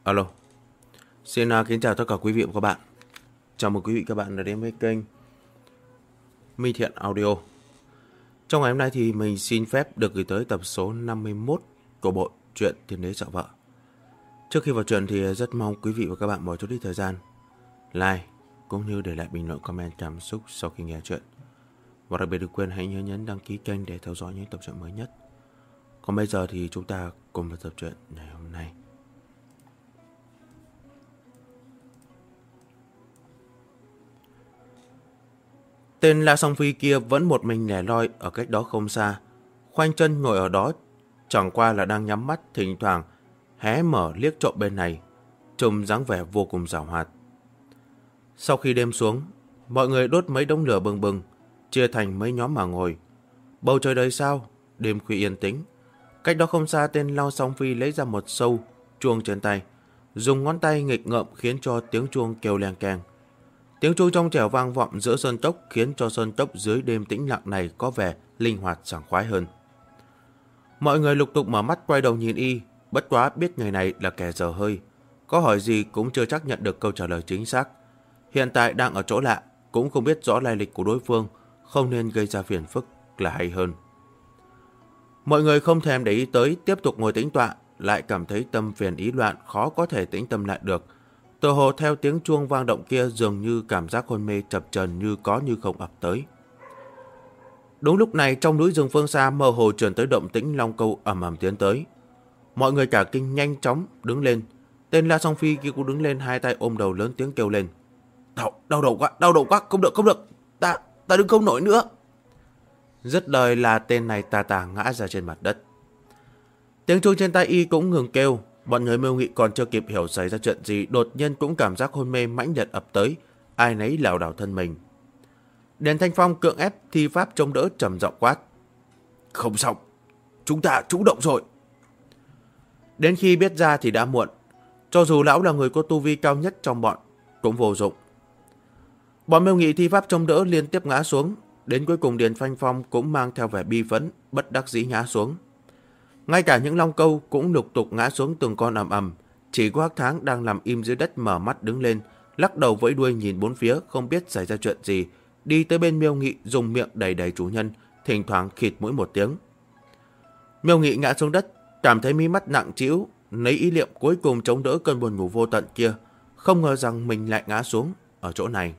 Alo. Xin kính chào tất cả quý vị và các bạn. Chào mừng quý vị và các bạn đã đến với kênh Minh Thiện Audio. Trong ngày hôm nay thì mình xin phép được gửi tới tập số 51 của bộ truyện Thiên Đế Sợ Vợ. Trước khi vào truyện thì rất mong quý vị và các bạn bỏ chút ít thời gian like cũng như để lại bình luận comment cảm xúc sau khi nghe truyện. Và đặc biệt đừng quên hãy nhớ nhấn đăng ký kênh để theo dõi những tập truyện mới nhất. Còn bây giờ thì chúng ta cùng vào tập truyện ngày hôm nay. Tên La Song Phi kia vẫn một mình lẻ loi ở cách đó không xa, khoanh chân ngồi ở đó, chẳng qua là đang nhắm mắt, thỉnh thoảng hé mở liếc trộm bên này, trông dáng vẻ vô cùng giàu hoạt. Sau khi đêm xuống, mọi người đốt mấy đống lửa bừng bừng, chia thành mấy nhóm mà ngồi. Bầu trời đầy sao, đêm khuya yên tĩnh. Cách đó không xa, tên La Song Phi lấy ra một sâu chuông trên tay, dùng ngón tay nghịch ngợm khiến cho tiếng chuông kêu leng keng. Tiếng chuông trong trẻo vang vọng giữa sơn cốc khiến cho sơn cốc dưới đêm tĩnh lặng này có vẻ linh hoạt sảng khoái hơn. Mọi người lục tục mở mắt quay đầu nhìn y, bất quá biết người này là kẻ dở hơi, có hỏi gì cũng chưa chắc nhận được câu trả lời chính xác. Hiện tại đang ở chỗ lạ, cũng không biết rõ lai lịch của đối phương, không nên gây ra phiền phức là hay hơn. Mọi người không thèm để ý tới, tiếp tục ngồi tĩnh tọa, lại cảm thấy tâm phiền ý loạn, khó có thể tĩnh tâm lại được. Tự hồ theo tiếng chuông vang động kia, dường như cảm giác hôn mê chập chờn như có như không ập tới. Đúng lúc này, trong núi rừng phương xa mơ hồ truyền tới động tĩnh long câu ầm ầm tiến tới. Mọi người cả kinh nhanh chóng đứng lên. Tên La Song Phi kia cũng đứng lên, hai tay ôm đầu lớn tiếng kêu lên: Đau đầu quá, không được, ta đứng không nổi nữa. Dứt lời là tên này tà ngã ra trên mặt đất. Tiếng chuông trên tay y cũng ngừng kêu. Bọn người Mưu Nghị còn chưa kịp hiểu xảy ra chuyện gì, đột nhiên cũng cảm giác hôn mê mãnh liệt ập tới, ai nấy lảo đảo thân mình. Điền Thanh Phong cưỡng ép thi pháp chống đỡ, trầm giọng quát: Không xong, chúng ta trúng động rồi. Đến khi biết ra thì đã muộn, cho dù lão là người có tu vi cao nhất trong bọn cũng vô dụng. Bọn Mưu Nghị thi pháp chống đỡ liên tiếp ngã xuống, đến cuối cùng Điền Thanh Phong cũng mang theo vẻ bi phẫn, bất đắc dĩ ngã xuống. Ngay cả những long câu cũng lục tục ngã xuống từng con ầm ầm, chỉ có Hắc Tháng đang nằm im dưới đất mở mắt đứng lên, lắc đầu vẫy đuôi nhìn bốn phía, không biết xảy ra chuyện gì, đi tới bên Miêu Nghị dùng miệng đầy đầy chủ nhân, thỉnh thoảng khịt mũi một tiếng. Miêu Nghị ngã xuống đất, cảm thấy mí mắt nặng trĩu, lấy ý niệm cuối cùng chống đỡ cơn buồn ngủ vô tận kia, không ngờ rằng mình lại ngã xuống ở chỗ này.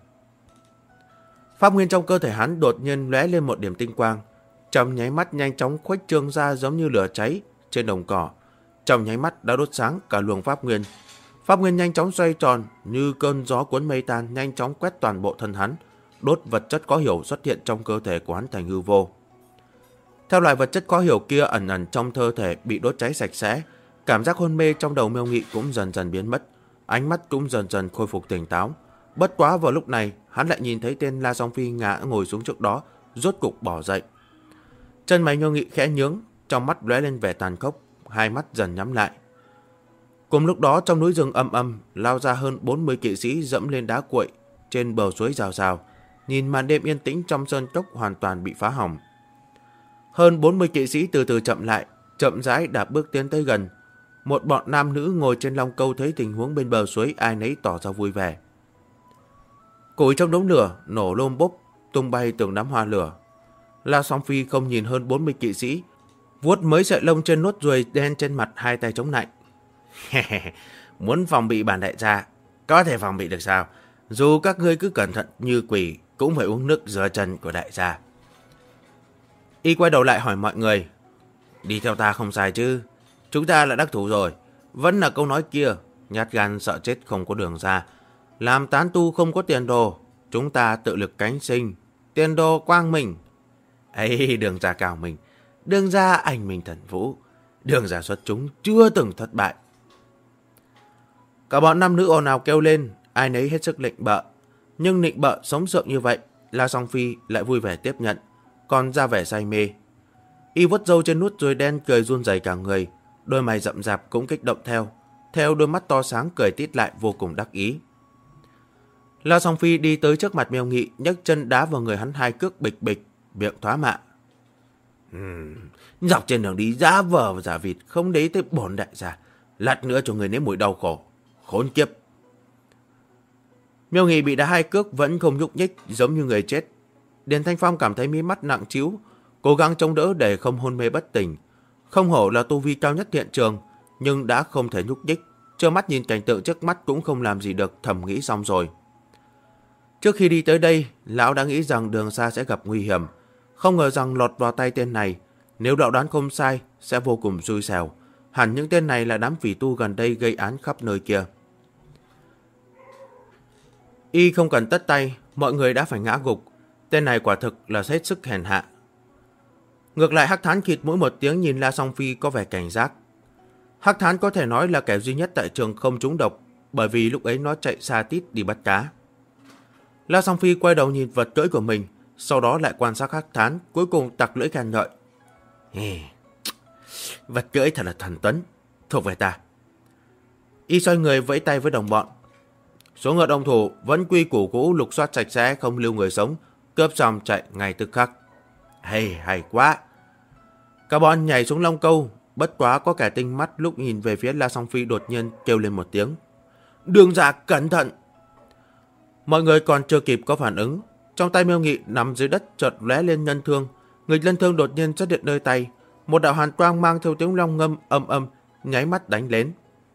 Pháp nguyên trong cơ thể hắn đột nhiên lóe lên một điểm tinh quang, trong nháy mắt nhanh chóng khuếch trương ra giống như lửa cháy trên đồng cỏ, trong nháy mắt đã đốt sáng cả luồng pháp nguyên. Pháp nguyên nhanh chóng xoay tròn như cơn gió cuốn mây tan, nhanh chóng quét toàn bộ thân hắn, đốt vật chất khó hiểu xuất hiện trong cơ thể của hắn thành hư vô. Theo loại vật chất khó hiểu kia ẩn ẩn trong cơ thể bị đốt cháy sạch sẽ, cảm giác hôn mê trong đầu Miêu Nghị cũng dần dần biến mất, ánh mắt cũng dần dần khôi phục tỉnh táo. Bất quá vào lúc này, hắn lại nhìn thấy tên La Song Phi ngã ngồi xuống trước đó, rốt cục bỏ dậy. Chân mày Miêu Nghị khẽ nhướng, trong mắt lóe lên vẻ tàn khốc, hai mắt dần nhắm lại. Cùng lúc đó, trong núi rừng âm âm lao ra hơn 40 kỵ sĩ dẫm lên đá cuội trên bờ suối rào rào, nhìn màn đêm yên tĩnh trong sơn cốc hoàn toàn bị phá hỏng. Hơn 40 kỵ sĩ từ từ chậm lại, chậm rãi đạp bước tiến tới gần. Một bọn nam nữ ngồi trên long câu thấy tình huống bên bờ suối, ai nấy tỏ ra vui vẻ. Củi trong đống lửa nổ lôm bốp, tung bay từng đám hoa lửa. La Song Phi không nhìn hơn 40 kỵ sĩ, vuốt mấy sợi lông trên nốt ruồi đen trên mặt, hai tay chống lạnh. Muốn phòng bị bản đại gia, có thể phòng bị được sao? Dù các ngươi cứ cẩn thận như quỷ, cũng phải uống nước rửa chân của đại gia. Y quay đầu lại hỏi mọi người: Đi theo ta không sai chứ? Chúng ta là đắc thủ rồi. Vẫn là câu nói kia, nhát gan sợ chết không có đường ra. Làm tán tu không có tiền đồ, chúng ta tự lực cánh sinh. Tiền đồ quang minh. Ấy, đường ra cao mình, đường ra anh minh thần vũ, đường ra xuất chúng chưa từng thất bại. Cả bọn nam nữ ồn ào kêu lên, ai nấy hết sức nịnh bợ. Nhưng nịnh bợ sống sượng như vậy, La Song Phi lại vui vẻ tiếp nhận, còn ra vẻ say mê. Y vuốt râu trên nút ruồi đen, cười run rẩy cả người, đôi mày rậm rạp cũng kích động theo đôi mắt to sáng cười tít lại vô cùng đắc ý. La Song Phi đi tới trước mặt Miêu Nghị, nhấc chân đá vào người hắn hai cước bịch bịch, miệng thoá mạ. Dọc trên đường đi giả vờ và giả vịt, không để tới bổn đại gia, lát nữa cho người nếm mùi đau khổ, Khốn kiếp! Miêu Nghị bị đá 2 cước vẫn không nhúc nhích, giống như người chết. Điền Thanh Phong cảm thấy mí mắt nặng trĩu, cố gắng chống đỡ để không hôn mê bất tỉnh. Không hổ là tu vi cao nhất hiện trường, nhưng đã không thể nhúc nhích. Trơ mắt nhìn cảnh tượng trước mắt cũng không làm gì được, thầm nghĩ xong rồi. Trước khi đi tới đây, lão đã nghĩ rằng đường xa sẽ gặp nguy hiểm. Không ngờ rằng lọt vào tay tên này, nếu đạo đoán không sai, sẽ vô cùng xui xẻo. Hẳn những tên này là đám phỉ tu gần đây gây án khắp nơi kia. Y không cần tất tay, mọi người đã phải ngã gục. Tên này quả thực là hết sức hèn hạ. Ngược lại Hắc Thán khịt mũi một tiếng nhìn La Song Phi có vẻ cảnh giác. Hắc Thán có thể nói là kẻ duy nhất tại trường không trúng độc, bởi vì lúc ấy nó chạy xa tít đi bắt cá. La Song Phi quay đầu nhìn vật cưỡi của mình, sau đó lại quan sát Hắc Thán, cuối cùng tặc lưỡi khen ngợi. Vật cưỡi thật là thần tuấn, thuộc về ta. Y xoay người vẫy tay với đồng bọn. Số ngựa đồng thủ vẫn quy củ cũ, lục soát sạch sẽ, không lưu người sống, cướp xong chạy ngay tức khắc. Hay quá! Cả bọn nhảy xuống Long Câu, bất quá có kẻ tinh mắt lúc nhìn về phía La Song Phi đột nhiên kêu lên một tiếng. Đường Dạ cẩn thận! Mọi người còn chưa kịp có phản ứng, trong tay Miêu Nghị nằm dưới đất chợt lóe lên ngân thương. Nghịch lân thương đột nhiên xuất hiện nơi tay, một đạo hàn quang mang theo tiếng long ngâm âm âm nháy mắt đánh đến.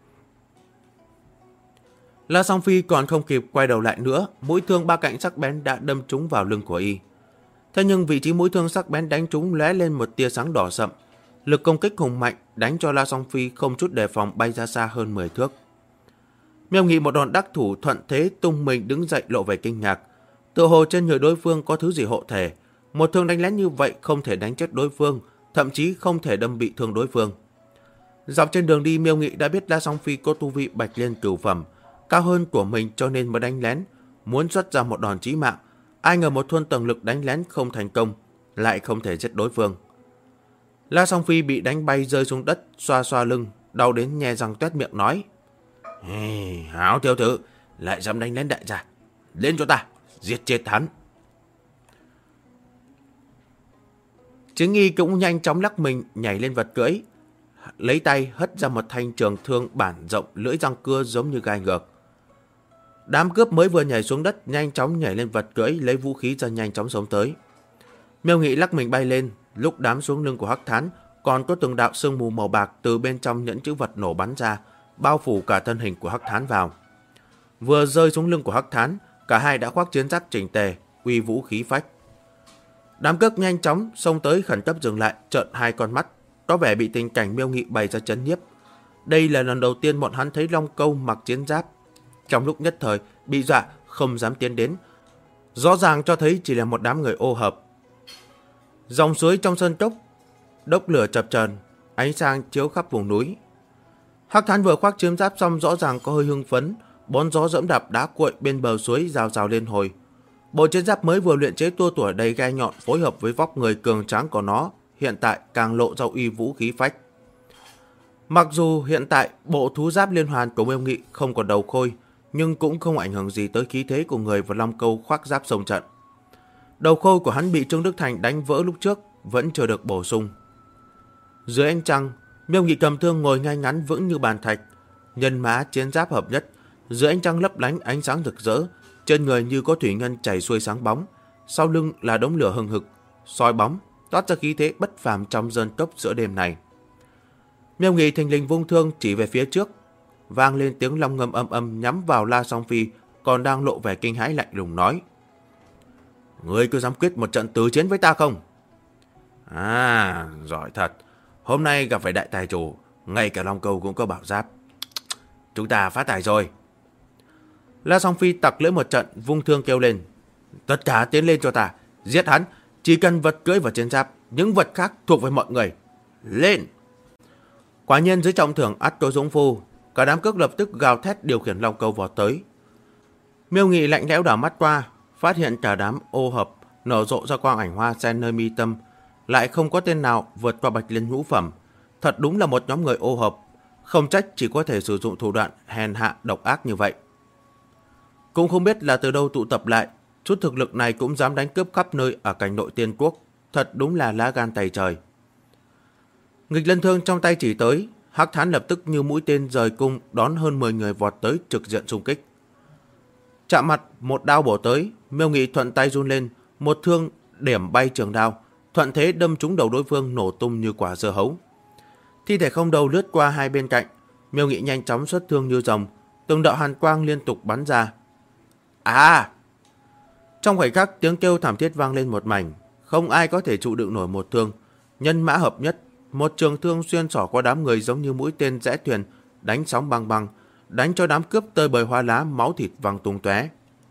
La Song Phi còn không kịp quay đầu lại nữa, mũi thương 3 cạnh sắc bén đã đâm trúng vào lưng của y. Thế nhưng vị trí mũi thương sắc bén đánh trúng lóe lên một tia sáng đỏ sậm, lực công kích hùng mạnh đánh cho La Song Phi không chút đề phòng bay ra xa hơn 10 thước. Miêu Nghị một đòn đắc thủ thuận thế tung mình đứng dậy lộ vẻ kinh ngạc, tựa hồ trên người đối phương có thứ gì hộ thể. Một thương đánh lén như vậy không thể đánh chết đối phương, thậm chí không thể đâm bị thương đối phương. Dọc trên đường đi, Miêu Nghị đã biết La Song Phi có tu vi bạch liên cửu phẩm, cao hơn của mình cho nên mới đánh lén, muốn xuất ra một đòn chí mạng. Ai ngờ một thuần tầng lực đánh lén không thành công, lại không thể giết đối phương. La Song Phi bị đánh bay rơi xuống đất, xoa xoa lưng, đau đến nhe răng toét miệng nói. Hảo tiểu tử, lại dám đánh lén đại gia, lên cho ta, giết chết hắn. Chính Y cũng nhanh chóng lắc mình nhảy lên vật cưỡi, lấy tay hất ra một thanh trường thương bản rộng lưỡi răng cưa giống như gai ngược. Đám cướp mới vừa nhảy xuống đất nhanh chóng nhảy lên vật cưỡi, lấy vũ khí ra nhanh chóng sống tới. Miêu Nghị lắc mình bay lên, lúc đám xuống lưng của Hắc Thán còn có từng đạo sương mù màu bạc từ bên trong nhẫn chữ vật nổ bắn ra, bao phủ cả thân hình của Hắc Thán vào. Vừa rơi xuống lưng của Hắc Thán, cả hai đã khoác chiến giáp chỉnh tề, uy vũ khí phách. Đám cướp nhanh chóng xông tới khẩn cấp dừng lại, trợn hai con mắt, có vẻ bị tình cảnh Miêu Nghị bày ra chấn nhiếp. Đây là lần đầu tiên bọn hắn thấy Long Câu mặc chiến giáp. Trong lúc nhất thời bị dọa không dám tiến đến, rõ ràng cho thấy chỉ là một đám người ô hợp. Dòng suối trong sơn cốc, đốc lửa chập chờn, ánh sáng chiếu khắp vùng núi. Hắc Thán vừa khoác chiến giáp xong rõ ràng có hơi hưng phấn, bón gió dẫm đạp đá cuội bên bờ suối rào rào lên hồi. Bộ chiến giáp mới vừa luyện chế tua tủa đầy gai nhọn phối hợp với vóc người cường tráng của nó, hiện tại càng lộ ra uy vũ khí phách. Mặc dù hiện tại bộ thú giáp liên hoàn của Miêu Nghị không còn đầu khôi, nhưng cũng không ảnh hưởng gì tới khí thế của người và Long Câu khoác giáp sông trận. Đầu khôi của hắn bị Trương Đức Thành đánh vỡ lúc trước, vẫn chưa được bổ sung. Dưới ánh trăng, Miêu Nghị cầm thương ngồi ngay ngắn vững như bàn thạch, nhân mã chiến giáp hợp nhất, dưới ánh trăng lấp lánh ánh sáng rực rỡ, trên người như có thủy ngân chảy xuôi sáng bóng, sau lưng là đống lửa hừng hực, soi bóng, toát ra khí thế bất phàm trong sơn cốc giữa đêm này. Miêu Nghị thình lình vung thương chỉ về phía trước, vang lên tiếng long ngâm âm âm nhắm vào La Song Phi còn đang lộ vẻ kinh hãi lạnh lùng nói: Ngươi cứ dám quyết một trận tứ chiến với ta không? Giỏi thật. Hôm nay gặp phải đại tài chủ, ngay cả Long Câu cũng có bảo giáp. Chúng ta phát tài rồi. La Song Phi tặc lưỡi một trận, vung thương kêu lên: Tất cả tiến lên cho ta, giết hắn, chỉ cần vật cưỡi và chiến giáp, những vật khác thuộc về mọi người. Lên! Quả nhiên dưới trọng thưởng ắt có dũng phu, cả đám cướp lập tức gào thét điều khiển Long Câu vọt tới. Miêu Nghị lạnh lẽo đảo mắt qua, phát hiện cả đám ô hợp nở rộ ra quang ảnh hoa sen nơi mi tâm, lại không có tên nào vượt qua bạch liên ngũ phẩm. Thật đúng là một nhóm người ô hợp, không trách chỉ có thể sử dụng thủ đoạn hèn hạ độc ác như vậy. Cũng không biết là từ đâu tụ tập lại, chút thực lực này cũng dám đánh cướp khắp nơi ở cảnh nội tiên quốc, thật đúng là lá gan tày trời. Nghịch lân thương trong tay chỉ tới, Hắc Thán lập tức như mũi tên rời cung đón hơn 10 người vọt tới trực diện xung kích. Chạm mặt, một đao bổ tới, Miêu Nghị thuận tay run lên, một thương điểm bay trường đao, thuận thế đâm trúng đầu đối phương nổ tung như quả dưa hấu. Thi thể không đầu lướt qua hai bên cạnh, Miêu Nghị nhanh chóng xuất thương như rồng, từng đạo hàn quang liên tục bắn ra. À! Trong khoảnh khắc tiếng kêu thảm thiết vang lên một mảnh, không ai có thể trụ đựng nổi một thương. Nhân mã hợp nhất, một trường thương xuyên xỏ qua đám người giống như mũi tên rẽ thuyền, đánh sóng băng băng, đánh cho đám cướp tơi bời hoa lá, máu thịt văng tung tóe.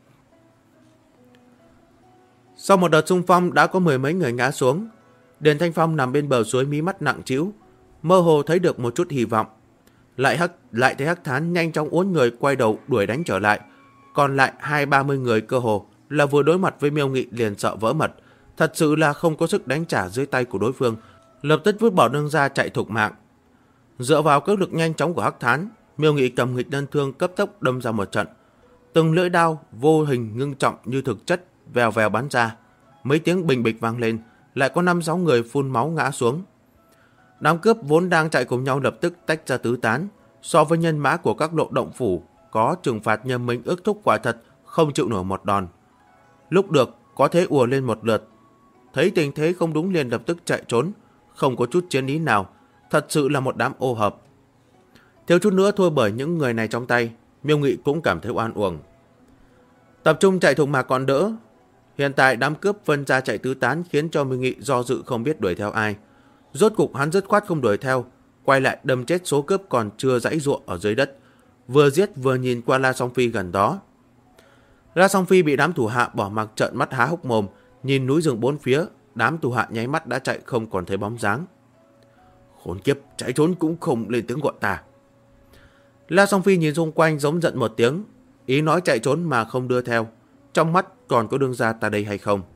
Sau một đợt xung phong đã có 10 mấy người ngã xuống. Điền Thanh Phong nằm bên bờ suối mí mắt nặng trĩu, mơ hồ thấy được một chút hy vọng. Lại thấy Hắc Thán nhanh chóng uốn người quay đầu đuổi đánh trở lại. Còn lại 20-30 người cơ hồ là vừa đối mặt với Miêu Nghị liền sợ vỡ mật, thật sự là không có sức đánh trả dưới tay của đối phương, lập tức vứt bỏ đương ra chạy thục mạng. Dựa vào cước lực nhanh chóng của Hắc Thán, Miêu Nghị cầm nghịch đơn thương cấp tốc đâm ra một trận. Từng lưỡi đao vô hình ngưng trọng như thực chất vèo vèo bắn ra. Mấy tiếng bình bịch vang lên, lại có 5-6 người phun máu ngã xuống. Đám cướp vốn đang chạy cùng nhau lập tức tách ra tứ tán. So với nhân mã của các lộ động phủ có trừng phạt nhâm minh ước thúc quả thật không chịu nổi một đòn. Lúc được có thế ùa lên một lượt, thấy tình thế không đúng liền lập tức chạy trốn, không có chút chiến ý nào, thật sự là một đám ô hợp. Thiếu chút nữa thua bởi những người này trong tay, Miêu Nghị cũng cảm thấy oan uổng. Tập trung chạy thục mạc còn đỡ, hiện tại đám cướp phân ra chạy tứ tán khiến cho Miêu Nghị do dự không biết đuổi theo ai. Rốt cục hắn dứt khoát không đuổi theo, quay lại đâm chết số cướp còn chưa giãy giụa ở dưới đất, vừa giết vừa nhìn qua La Song Phi gần đó. La Song Phi bị đám thủ hạ bỏ mặc trợn mắt há hốc mồm, nhìn núi rừng bốn phía, đám thủ hạ nháy mắt đã chạy không còn thấy bóng dáng. Khốn kiếp, chạy trốn cũng không lên tiếng gọi ta. La Song Phi nhìn xung quanh giống giận một tiếng, ý nói chạy trốn mà không đưa theo, trong mắt còn có đương gia ta đây hay không.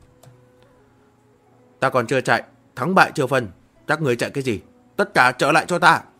Ta còn chưa chạy, thắng bại chưa phân, các người chạy cái gì, tất cả trở lại cho ta.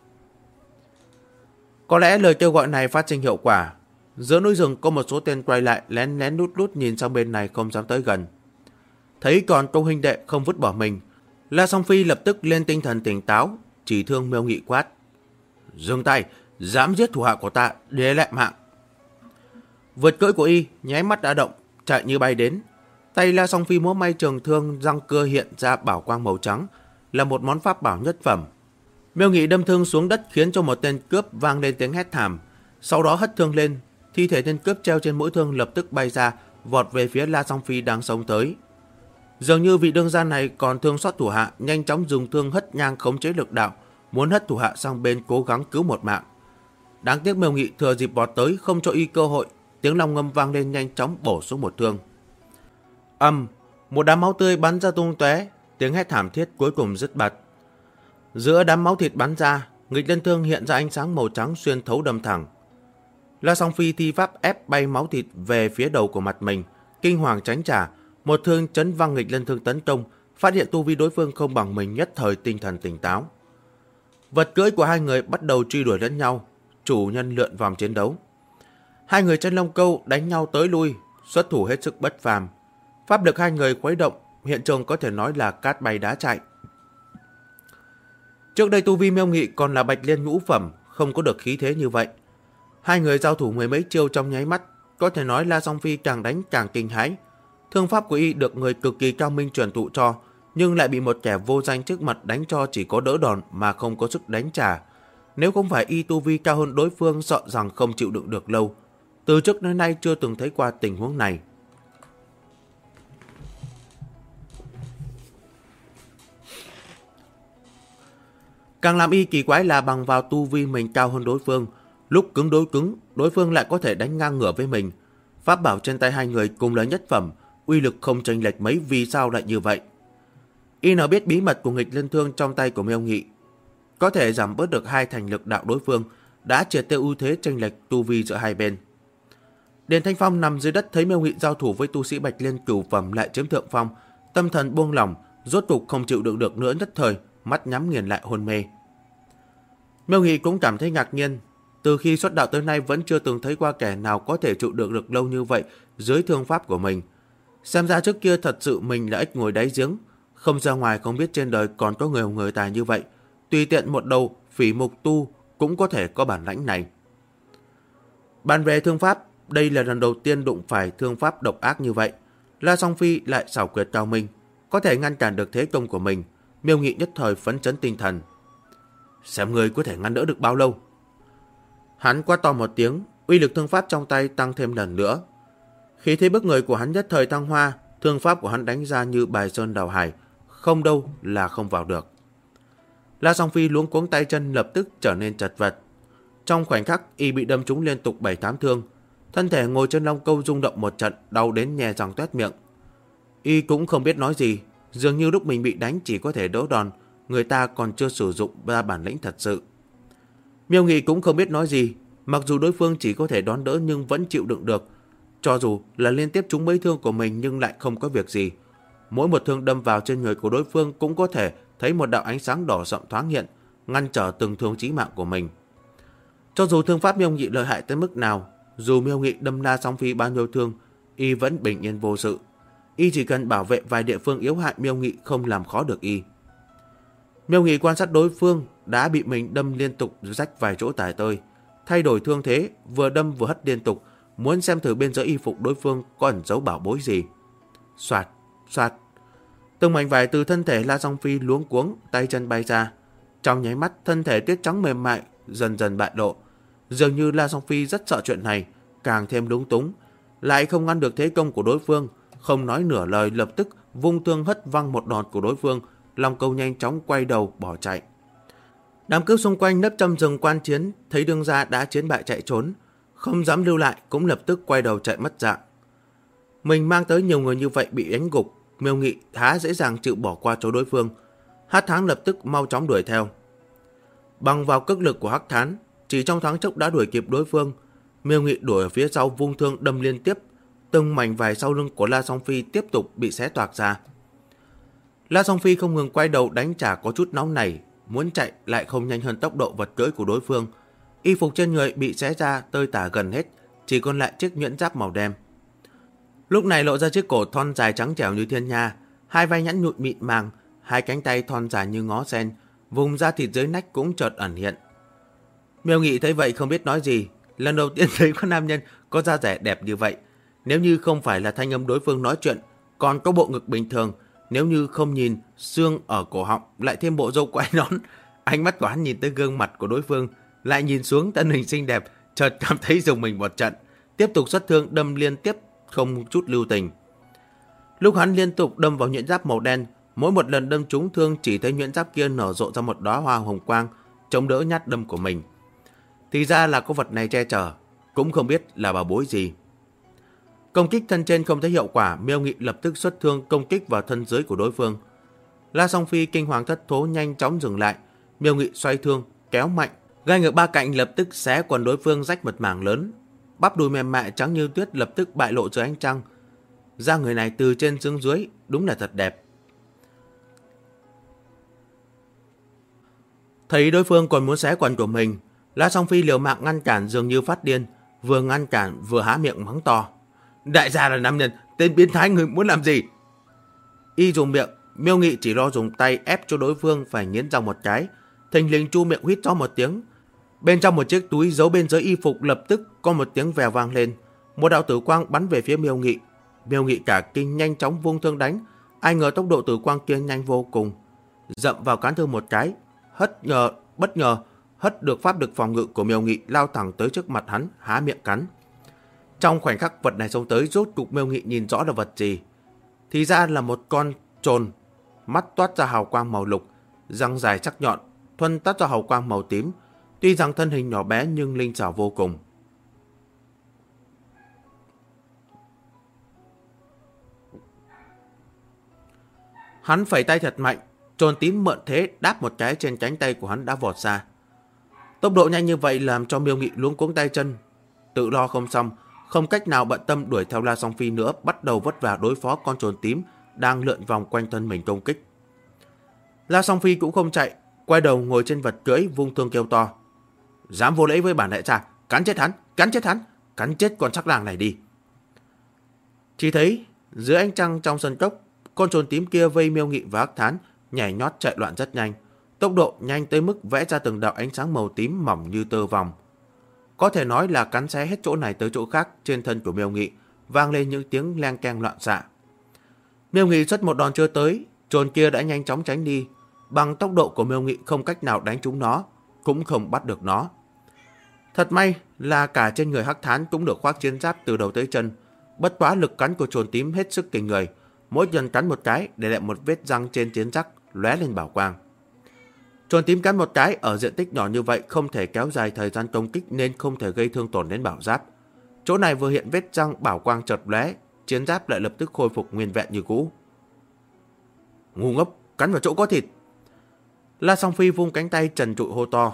Có lẽ lời kêu gọi này phát sinh hiệu quả. Giữa núi rừng có một số tên quay lại lén lén lút lút nhìn sang bên này không dám tới gần. Thấy còn Tô huynh đệ không vứt bỏ mình, La Song Phi lập tức lên tinh thần tỉnh táo, chỉ thương Miêu Nghị quát: dừng tay, dám giết thủ hạ của ta để lại mạng. Vượt cưỡi của y nháy mắt đã động, chạy như bay đến. Tay La Song Phi múa may trường thương, răng cưa hiện ra bảo quang màu trắng, là một món pháp bảo nhất phẩm. Miêu Nghị đâm thương xuống đất khiến cho một tên cướp vang lên tiếng hét thảm, sau đó hất thương lên, thi thể tên cướp treo trên mũi thương lập tức bay ra, vọt về phía La Song Phi đang xông tới. Dường như vị đương gia này còn thương xót thủ hạ, nhanh chóng dùng thương hất nhang khống chế lực đạo, muốn hất thủ hạ sang bên cố gắng cứu một mạng. Đáng tiếc Miêu Nghị thừa dịp vọt tới không cho y cơ hội, tiếng long ngâm vang lên nhanh chóng bổ xuống một thương. Một đám máu tươi bắn ra tung tóe, tiếng hét thảm thiết cuối cùng dứt bật. Giữa đám máu thịt bắn ra, nghịch lân thương hiện ra ánh sáng màu trắng xuyên thấu đâm thẳng. La Song Phi thi pháp ép bay máu thịt về phía đầu của mặt mình, kinh hoàng tránh trả, một thương chấn văng nghịch lân thương tấn công, phát hiện tu vi đối phương không bằng mình, nhất thời tinh thần tỉnh táo. Vật cưỡi của hai người bắt đầu truy đuổi lẫn nhau, chủ nhân lượn vòng chiến đấu. Hai người chân lông câu đánh nhau tới lui, xuất thủ hết sức bất phàm. Pháp lực hai người khuấy động, hiện trường có thể nói là cát bay đá chạy. Trước đây tu vi Miêu Nghị còn là bạch liên ngũ phẩm, không có được khí thế như vậy. Hai người giao thủ mười mấy chiêu trong nháy mắt, có thể nói La Song Phi càng đánh càng kinh hãi. Thương pháp của y được người cực kỳ cao minh truyền thụ cho, nhưng lại bị một kẻ vô danh trước mặt đánh cho chỉ có đỡ đòn mà không có sức đánh trả. Nếu không phải y tu vi cao hơn đối phương, sợ rằng không chịu đựng được lâu. Từ trước đến nay chưa từng thấy qua tình huống này. Càng làm y kỳ quái là bằng vào tu vi mình cao hơn đối phương, lúc cứng, đối phương lại có thể đánh ngang ngửa với mình. Pháp bảo trên tay hai người cùng là nhất phẩm, uy lực không chênh lệch mấy, vì sao lại như vậy? Y nào biết bí mật của nghịch lân thương trong tay của Miêu Nghị, có thể giảm bớt được hai thành lực đạo đối phương, đã triệt tiêu ưu thế chênh lệch tu vi giữa hai bên. Điền Thanh Phong nằm dưới đất thấy Miêu Nghị giao thủ với tu sĩ bạch liên cửu phẩm lại chiếm thượng phong, tâm thần buông lỏng, rốt cục không chịu đựng được nữa, nhất thời mắt nhắm nghiền lại hôn mê. Miêu Nghị cũng cảm thấy ngạc nhiên, từ khi xuất đạo tới nay vẫn chưa từng thấy qua kẻ nào có thể trụ được lâu như vậy dưới thương pháp của mình. Xem ra trước kia thật sự mình là ếch ngồi đáy giếng, không ra ngoài không biết trên đời còn có người tài như vậy, tùy tiện một đầu phỉ mục tu cũng có thể có bản lãnh này. Bàn về thương pháp, đây là lần đầu tiên đụng phải thương pháp độc ác như vậy. La Song Phi lại xảo quyệt cao minh, có thể ngăn cản được thế công của mình. Miêu Nghị nhất thời phấn chấn tinh thần. Xem người có thể ngăn đỡ được bao lâu. Hắn quát to một tiếng, uy lực thương pháp trong tay tăng thêm lần nữa. Khí thế bức người của hắn nhất thời thăng hoa, thương pháp của hắn đánh ra như bài sơn đào hải, không đâu là không vào được. La Song Phi luống cuống tay chân lập tức trở nên chật vật. Trong khoảnh khắc y bị đâm trúng liên tục 7-8 thương, thân thể ngồi trên long câu rung động một trận, đau đến nhè răng toét miệng. Y cũng không biết nói gì, dường như lúc mình bị đánh chỉ có thể đỡ đòn, người ta còn chưa sử dụng ra bản lĩnh thật sự. Miêu Nghị cũng không biết nói gì, mặc dù đối phương chỉ có thể đón đỡ nhưng vẫn chịu đựng được. Cho dù là liên tiếp trúng mấy thương của mình nhưng lại không có việc gì. Mỗi một thương đâm vào trên người của đối phương cũng có thể thấy một đạo ánh sáng đỏ sậm thoáng hiện, ngăn trở từng thương chí mạng của mình. Cho dù thương pháp Miêu Nghị lợi hại tới mức nào, dù Miêu Nghị đâm La Song Phi bao nhiêu thương, y vẫn bình yên vô sự. Y chỉ cần bảo vệ vài địa phương yếu hại, Miêu Nghị không làm khó được y. Miêu Nghị quan sát đối phương đã bị mình đâm liên tục rách vài chỗ tải tơi, thay đổi thương thế, vừa đâm vừa hất liên tục, muốn xem thử bên dưới y phục đối phương có ẩn giấu bảo bối gì. Soạt, soạt, từng mảnh vải từ thân thể La Song Phi luống cuống, tay chân bay ra. Trong nháy mắt, thân thể tuyết trắng mềm mại dần dần bại lộ. Dường như La Song Phi rất sợ chuyện này, càng thêm lúng túng, lại không ngăn được thế công của đối phương, không nói nửa lời lập tức vung thương hất văng một đòn của đối phương, long câu nhanh chóng quay đầu bỏ chạy. Đám cướp xung quanh nấp trong rừng quan chiến, thấy đương gia đã chiến bại chạy trốn, không dám lưu lại cũng lập tức quay đầu chạy mất dạng. Mình mang tới nhiều người như vậy bị đánh gục, Miêu Nghị khá dễ dàng chịu bỏ qua cho đối phương. Hắc Thán lập tức mau chóng đuổi theo. Bằng vào cước lực của Hắc Thán, chỉ trong thoáng chốc đã đuổi kịp đối phương. Miêu Nghị đuổi ở phía sau vung thương đâm liên tiếp, từng mảnh vải sau lưng của La Song Phi tiếp tục bị xé toạc ra. La Song Phi không ngừng quay đầu đánh trả có chút nóng nảy, muốn chạy lại không nhanh hơn tốc độ vật cưỡi của đối phương. Y phục trên người bị xé ra tơi tả gần hết, chỉ còn lại chiếc nhuyễn giáp màu đen. Lúc này lộ ra chiếc cổ thon dài trắng trẻo như thiên nha, hai vai nhẵn nhụn mịn màng, hai cánh tay thon dài như ngó sen, vùng da thịt dưới nách cũng chợt ẩn hiện. Miêu Nghị thấy vậy không biết nói gì, lần đầu tiên thấy có nam nhân có da dẻ đẹp như vậy. Nếu như không phải là thanh âm đối phương nói chuyện, còn có bộ ngực bình thường, nếu như không nhìn xương ở cổ họng, lại thêm bộ râu quai nón, ánh mắt của hắn nhìn tới gương mặt của đối phương, lại nhìn xuống thân hình xinh đẹp, chợt cảm thấy dùng mình một trận, tiếp tục xuất thương đâm liên tiếp không chút lưu tình. Lúc hắn liên tục đâm vào nhuyễn giáp màu đen, mỗi một lần đâm trúng thương chỉ thấy nhuyễn giáp kia nở rộ ra một đóa hoa hồng quang, chống đỡ nhát đâm của mình. Thì ra là có vật này che chở, cũng không biết là bảo bối gì. Công kích thân trên không thấy hiệu quả, Miêu Nghị lập tức xuất thương công kích vào thân dưới của đối phương. La Song Phi kinh hoàng thất thố nhanh chóng dừng lại, Miêu Nghị xoay thương kéo mạnh, gai ngược ba cạnh lập tức xé quần đối phương rách một mảng lớn. Bắp đùi mềm mại trắng như tuyết lập tức bại lộ dưới ánh trăng. Da người này từ trên xuống dưới đúng là thật đẹp. Thấy đối phương còn muốn xé quần của mình, La Song Phi liều mạng ngăn cản dường như phát điên, vừa ngăn cản vừa há miệng mắng to. Đại gia là nam nhân, tên biến thái người muốn làm gì? Y dùng miệng, Miêu Nghị chỉ lo dùng tay ép cho đối phương phải nghiến răng một cái, thình lình chu miệng huýt to một tiếng. Bên trong một chiếc túi giấu bên dưới y phục lập tức có một tiếng vèo vang lên, một đạo tử quang bắn về phía Miêu Nghị. Miêu Nghị cả kinh nhanh chóng vung thương đánh, ai ngờ tốc độ tử quang kia nhanh vô cùng, dậm vào cán thương một cái, bất ngờ hất được pháp lực phòng ngự của Miêu Nghị lao thẳng tới trước mặt hắn, há miệng cắn. Trong khoảnh khắc vật này xông tới, rốt cục Miêu Nghị nhìn rõ là vật gì. Thì ra là một con trồn, mắt toát ra hào quang màu lục, răng dài sắc nhọn, thuần toát ra hào quang màu tím. Tuy rằng thân hình nhỏ bé nhưng linh xảo vô cùng. Hắn phẩy tay thật mạnh, trồn tím mượn thế đáp một cái trên cánh tay của hắn đã vọt ra. Tốc độ nhanh như vậy làm cho Miêu Nghị luống cuống tay chân, tự lo không xong, không cách nào bận tâm đuổi theo La Song Phi nữa, bắt đầu vất vả đối phó con trồn tím đang lượn vòng quanh thân mình công kích. La Song Phi cũng không chạy, quay đầu ngồi trên vật cưỡi vung thương kêu to. Dám vô lễ với bản đại gia, cắn chết hắn, cắn chết hắn, cắn chết con sắc lang này đi. Chỉ thấy dưới ánh trăng trong sân cốc, con trồn tím kia vây Miêu Nghị và Hắc Thán nhảy nhót chạy loạn rất nhanh, tốc độ nhanh tới mức vẽ ra từng đạo ánh sáng màu tím mỏng như tơ vòng. Có thể nói là cắn xé hết chỗ này tới chỗ khác trên thân của Miêu Nghị, vang lên những tiếng leng keng loạn xạ. Miêu Nghị xuất một đòn chưa tới, trồn kia đã nhanh chóng tránh đi. Bằng tốc độ của Miêu Nghị không cách nào đánh trúng nó, cũng không bắt được nó. Thật may là cả trên người Hắc Thán cũng được khoác chiến giáp từ đầu tới chân. Bất quá lực cắn của trồn tím hết sức kinh người, mỗi lần cắn một cái để lại một vết răng trên chiến giáp lóe lên bảo quang. Trồn tím cắn một cái ở diện tích nhỏ như vậy không thể kéo dài thời gian công kích nên không thể gây thương tổn đến bảo giáp. Chỗ này vừa hiện vết răng bảo quang chợt lóe, chiến giáp lại lập tức khôi phục nguyên vẹn như cũ. Ngu ngốc, cắn vào chỗ có thịt. La Song Phi vung cánh tay trần trụi hô to.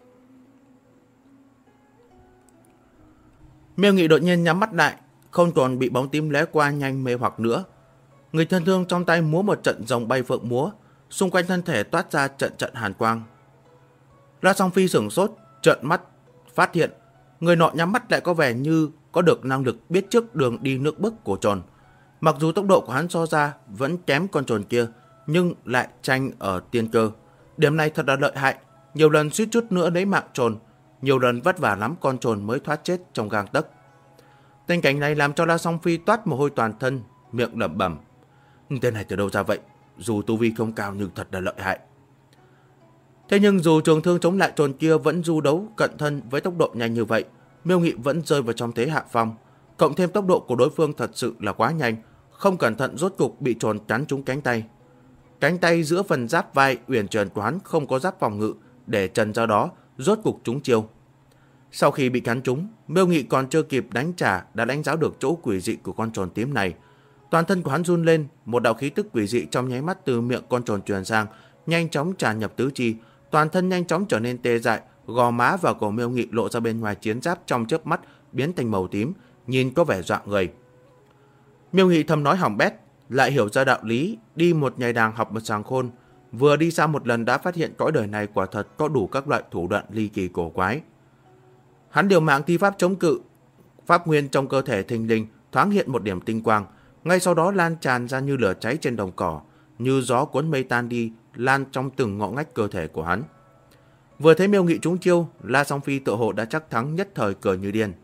Miêu Nghị đột nhiên nhắm mắt lại, không còn bị bóng tím lóe qua nhanh mê hoặc nữa. Người thân thương trong tay múa một trận rồng bay phượng múa, xung quanh thân thể toát ra trận trận hàn quang. La Song Phi sửng sốt, trợn mắt, phát hiện người nọ nhắm mắt lại có vẻ như có được năng lực biết trước đường đi nước bước của trồn. Mặc dù tốc độ của hắn so ra vẫn kém con trồn kia, nhưng lại tranh ở tiên cơ. Điểm này thật là lợi hại, nhiều lần suýt chút nữa lấy mạng trồn, nhiều lần vất vả lắm con trồn mới thoát chết trong gang tấc. Tình cảnh này làm cho La Song Phi toát mồ hôi toàn thân, miệng lẩm bẩm. Tên này từ đâu ra vậy? Dù tu vi không cao nhưng thật là lợi hại. Thế nhưng dù trường thương chống lại trồn kia vẫn du đấu cận thân với tốc độ nhanh như vậy, Miêu Nghị vẫn rơi vào trong thế hạ phong. Cộng thêm tốc độ của đối phương thật sự là quá nhanh, không cẩn thận rốt cục bị trồn cắn trúng cánh tay. Cánh tay giữa phần giáp vai uyển chuyển của hắn không có giáp phòng ngự để trần ra đó, rốt cục trúng chiêu. Sau khi bị cắn trúng, Miêu Nghị còn chưa kịp đánh trả đã đánh giá được chỗ quỷ dị của con trồn tím này. Toàn thân của hắn run lên, một đạo khí tức quỷ dị trong nháy mắt từ miệng con trồn truyền sang, nhanh chóng tràn nhập tứ chi, toàn thân nhanh chóng trở nên tê dại, gò má và cổ Miêu Nghị lộ ra bên ngoài chiến giáp trong chớp mắt biến thành màu tím, nhìn có vẻ dọa người. Miêu Nghị thầm nói hỏng bét, lại hiểu ra đạo lý, đi một nhầy đàng học một sàng khôn, vừa đi xa một lần đã phát hiện cõi đời này quả thật có đủ các loại thủ đoạn ly kỳ cổ quái. Hắn điều mạng thi pháp chống cự, pháp nguyên trong cơ thể thình lình thoáng hiện một điểm tinh quang, ngay sau đó lan tràn ra như lửa cháy trên đồng cỏ, như gió cuốn mây tan đi, lan trong từng ngõ ngách cơ thể của hắn. Vừa thấy Miêu Nghị trúng chiêu, La Song Phi tựa hồ đã chắc thắng, nhất thời cười như điên.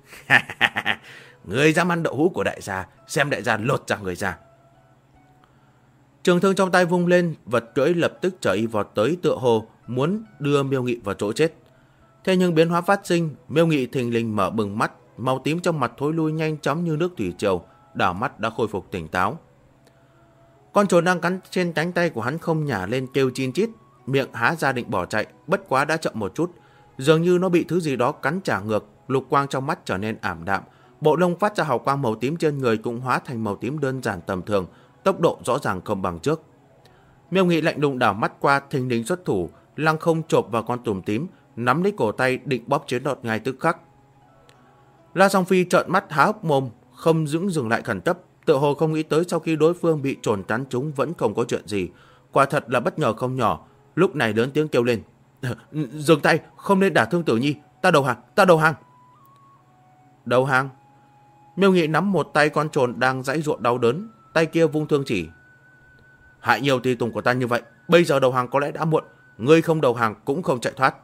Người dám ăn đậu hũ của đại gia, xem đại gia lột ra người ra. Trường thương trong tay vung lên, vật cưỡi lập tức trở y vọt tới tựa hồ muốn đưa Miêu Nghị vào chỗ chết. Thế nhưng biến hóa phát sinh, Miêu Nghị thình lình mở bừng mắt, màu tím trong mặt thối lui nhanh chóng như nước thủy triều, đảo mắt đã khôi phục tỉnh táo. Con trồn đang cắn trên cánh tay của hắn không nhả lên kêu chin chít, miệng há ra định bỏ chạy, bất quá đã chậm một chút, dường như nó bị thứ gì đó cắn trả ngược, lục quang trong mắt trở nên ảm đạm, bộ lông phát ra hào quang màu tím trên người cũng hóa thành màu tím đơn giản tầm thường, tốc độ rõ ràng không bằng trước. Miêu Nghị lạnh lùng đảo mắt qua, thình lình xuất thủ, lăng không chộp vào con tùm tím, nắm lấy cổ tay định bóp chiến đột ngay tức khắc. La Song Phi trợn mắt há hốc mồm, không dừng lại khẩn cấp, tựa hồ không nghĩ tới sau khi đối phương bị trồn cắn trúng vẫn không có chuyện gì, quả thật là bất ngờ không nhỏ. Lúc này lớn tiếng kêu lên, dừng tay, không nên đả thương Tử Nhi, ta đầu hàng, ta đầu hàng. Đầu hàng? Miêu Nghị nắm một tay con trồn đang giãy giụa đau đớn, tay kia vung thương chỉ. Hại nhiều tùy tùng của ta như vậy, bây giờ đầu hàng có lẽ đã muộn, ngươi không đầu hàng cũng không chạy thoát.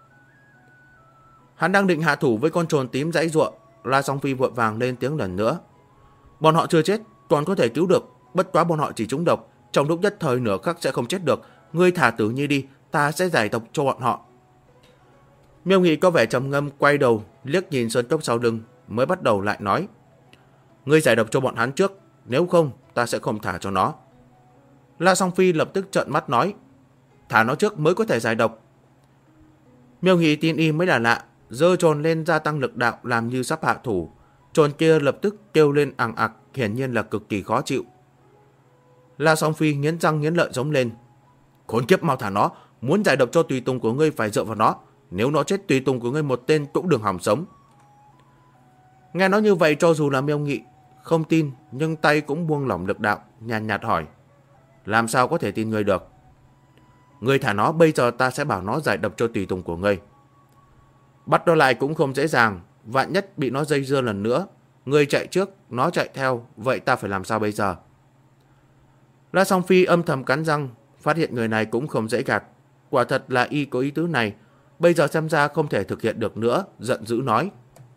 Hắn đang định hạ thủ với con trồn tím giãy giụa, La Song Phi vội vàng lên tiếng lần nữa. Bọn họ chưa chết, còn có thể cứu được, bất quá bọn họ chỉ trúng độc, trong lúc nhất thời nửa khắc sẽ không chết được, ngươi thả Tử Nhi đi, ta sẽ giải độc cho bọn họ. Miêu Nghị có vẻ trầm ngâm, quay đầu liếc nhìn sơn cốc sau lưng, mới bắt đầu lại nói. Ngươi giải độc cho bọn hắn trước, nếu không ta sẽ không thả cho nó. La Song Phi lập tức trợn mắt nói, thả nó trước mới có thể giải độc. Miêu Nghị tin y mới là lạ, giơ trồn lên gia tăng lực đạo làm như sắp hạ thủ. Trồn kia lập tức kêu lên ằng ặc, hiển nhiên là cực kỳ khó chịu. La Song Phi nghiến răng nghiến lợi giống lên. Khốn kiếp, mau thả nó, muốn giải độc cho tùy tùng của ngươi phải dựa vào nó, nếu nó chết tùy tùng của ngươi một tên cũng đừng hòng sống. Nghe nói như vậy cho dù là Miêu Nghị không tin, nhưng tay cũng buông lỏng lực đạo, nhàn nhạt hỏi. Làm sao có thể tin ngươi được? Ngươi thả nó, bây giờ ta sẽ bảo nó giải độc cho tùy tùng của ngươi. Bắt nó lại cũng không dễ dàng, vạn nhất bị nó dây dưa lần nữa, ngươi chạy trước, nó chạy theo, vậy ta phải làm sao bây giờ? La Song Phi âm thầm cắn răng, phát hiện người này cũng không dễ gạt. quả thật là y có ý tứ này. Bây giờ xem ra không thể thực hiện được nữa, giận dữ nói.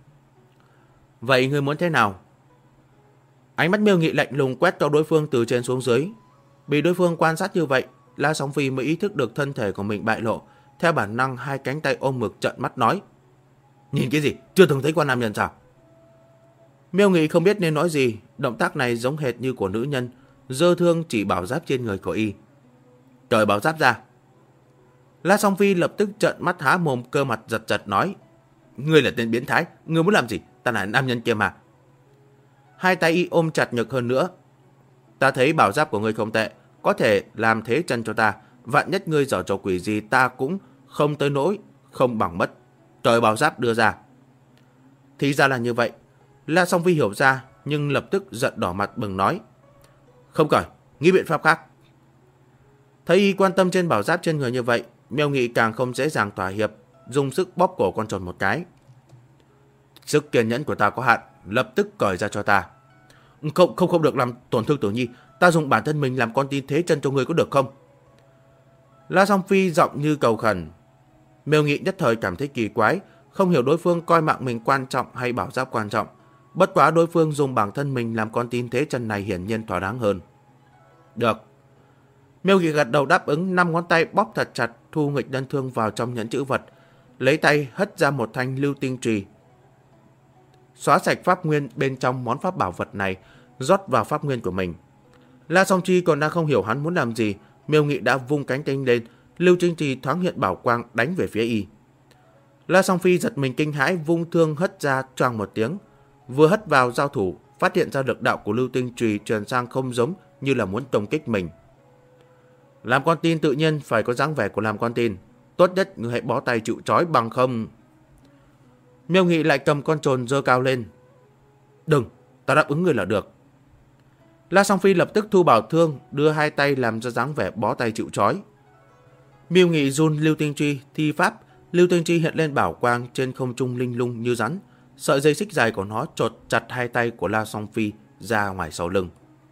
Vậy ngươi muốn thế nào? Ánh mắt Miêu Nghị lạnh lùng quét cho đối phương từ trên xuống dưới. Bị đối phương quan sát như vậy, La Song Phi mới ý thức được thân thể của mình bại lộ. Theo bản năng hai cánh tay ôm ngực trợn mắt nói. Nhìn cái gì? Chưa từng thấy qua nam nhân sao? Miêu Nghị không biết nên nói gì. Động tác này giống hệt như của nữ nhân, giơ thương chỉ bảo giáp trên người của y. Cởi bảo giáp ra. La Song Phi lập tức trợn mắt há mồm, cơ mặt giật giật nói. Ngươi là tên biến thái, ngươi muốn làm gì? Ta là nam nhân kia mà. Hai tay y ôm chặt ngực hơn nữa. Ta thấy bảo giáp của ngươi không tệ, có thể làm thế chân cho ta. Vạn nhất ngươi giở trò quỷ gì ta cũng không tới nỗi, không bằng mất. Cởi bảo giáp đưa ra. Thì ra là như vậy. La Song Phi hiểu ra, nhưng lập tức giận đỏ mặt bừng nói. Không cởi, nghĩ biện pháp khác. Thấy y quan tâm trên bảo giáp trên người như vậy, Miêu Nghị càng không dễ dàng thỏa hiệp, dùng sức bóp cổ con trồn một cái. Sức kiên nhẫn của ta có hạn, lập tức cởi ra cho ta. Không được làm tổn thương Tử Nhi, ta dùng bản thân mình làm con tin thế chân cho ngươi có được không? La Song Phi giọng như cầu khẩn. Miêu Nghị nhất thời cảm thấy kỳ quái, không hiểu đối phương coi mạng mình quan trọng hay bảo giáp quan trọng. Bất quá đối phương dùng bản thân mình làm con tin thế chân này hiển nhiên thỏa đáng hơn. Được. Miêu Nghị gật đầu đáp ứng, 5 ngón tay bóp thật chặt, thu nghịch đơn thương vào trong nhẫn chữ vật, lấy tay hất ra một thanh lưu tinh trùy, xóa sạch pháp nguyên bên trong món pháp bảo vật này, rót vào pháp nguyên của mình. La Song Chi còn đang không hiểu hắn muốn làm gì, Miêu Nghị đã vung cánh tay lên, lưu tinh trùy thoáng hiện bảo quang đánh về phía y. La Song Phi giật mình kinh hãi, vung thương hất ra choang một tiếng, vừa hất vào giao thủ, phát hiện ra lực đạo của lưu tinh trùy truyền sang không giống như là muốn công kích mình. Làm con tin tự nhiên phải có dáng vẻ của làm con tin, tốt nhất người hãy bó tay chịu trói bằng không. Miêu Nghị lại cầm con trồn giơ cao lên. Đừng, ta đáp ứng người là được. La Song Phi lập tức thu bảo thương, đưa hai tay làm ra dáng vẻ bó tay chịu trói. Miêu Nghị run lưu tinh truy, thi pháp, lưu tinh truy hiện lên bảo quang trên không trung linh lung như rắn, sợi dây xích dài của nó chột chặt hai tay của La Song Phi ra ngoài sau lưng.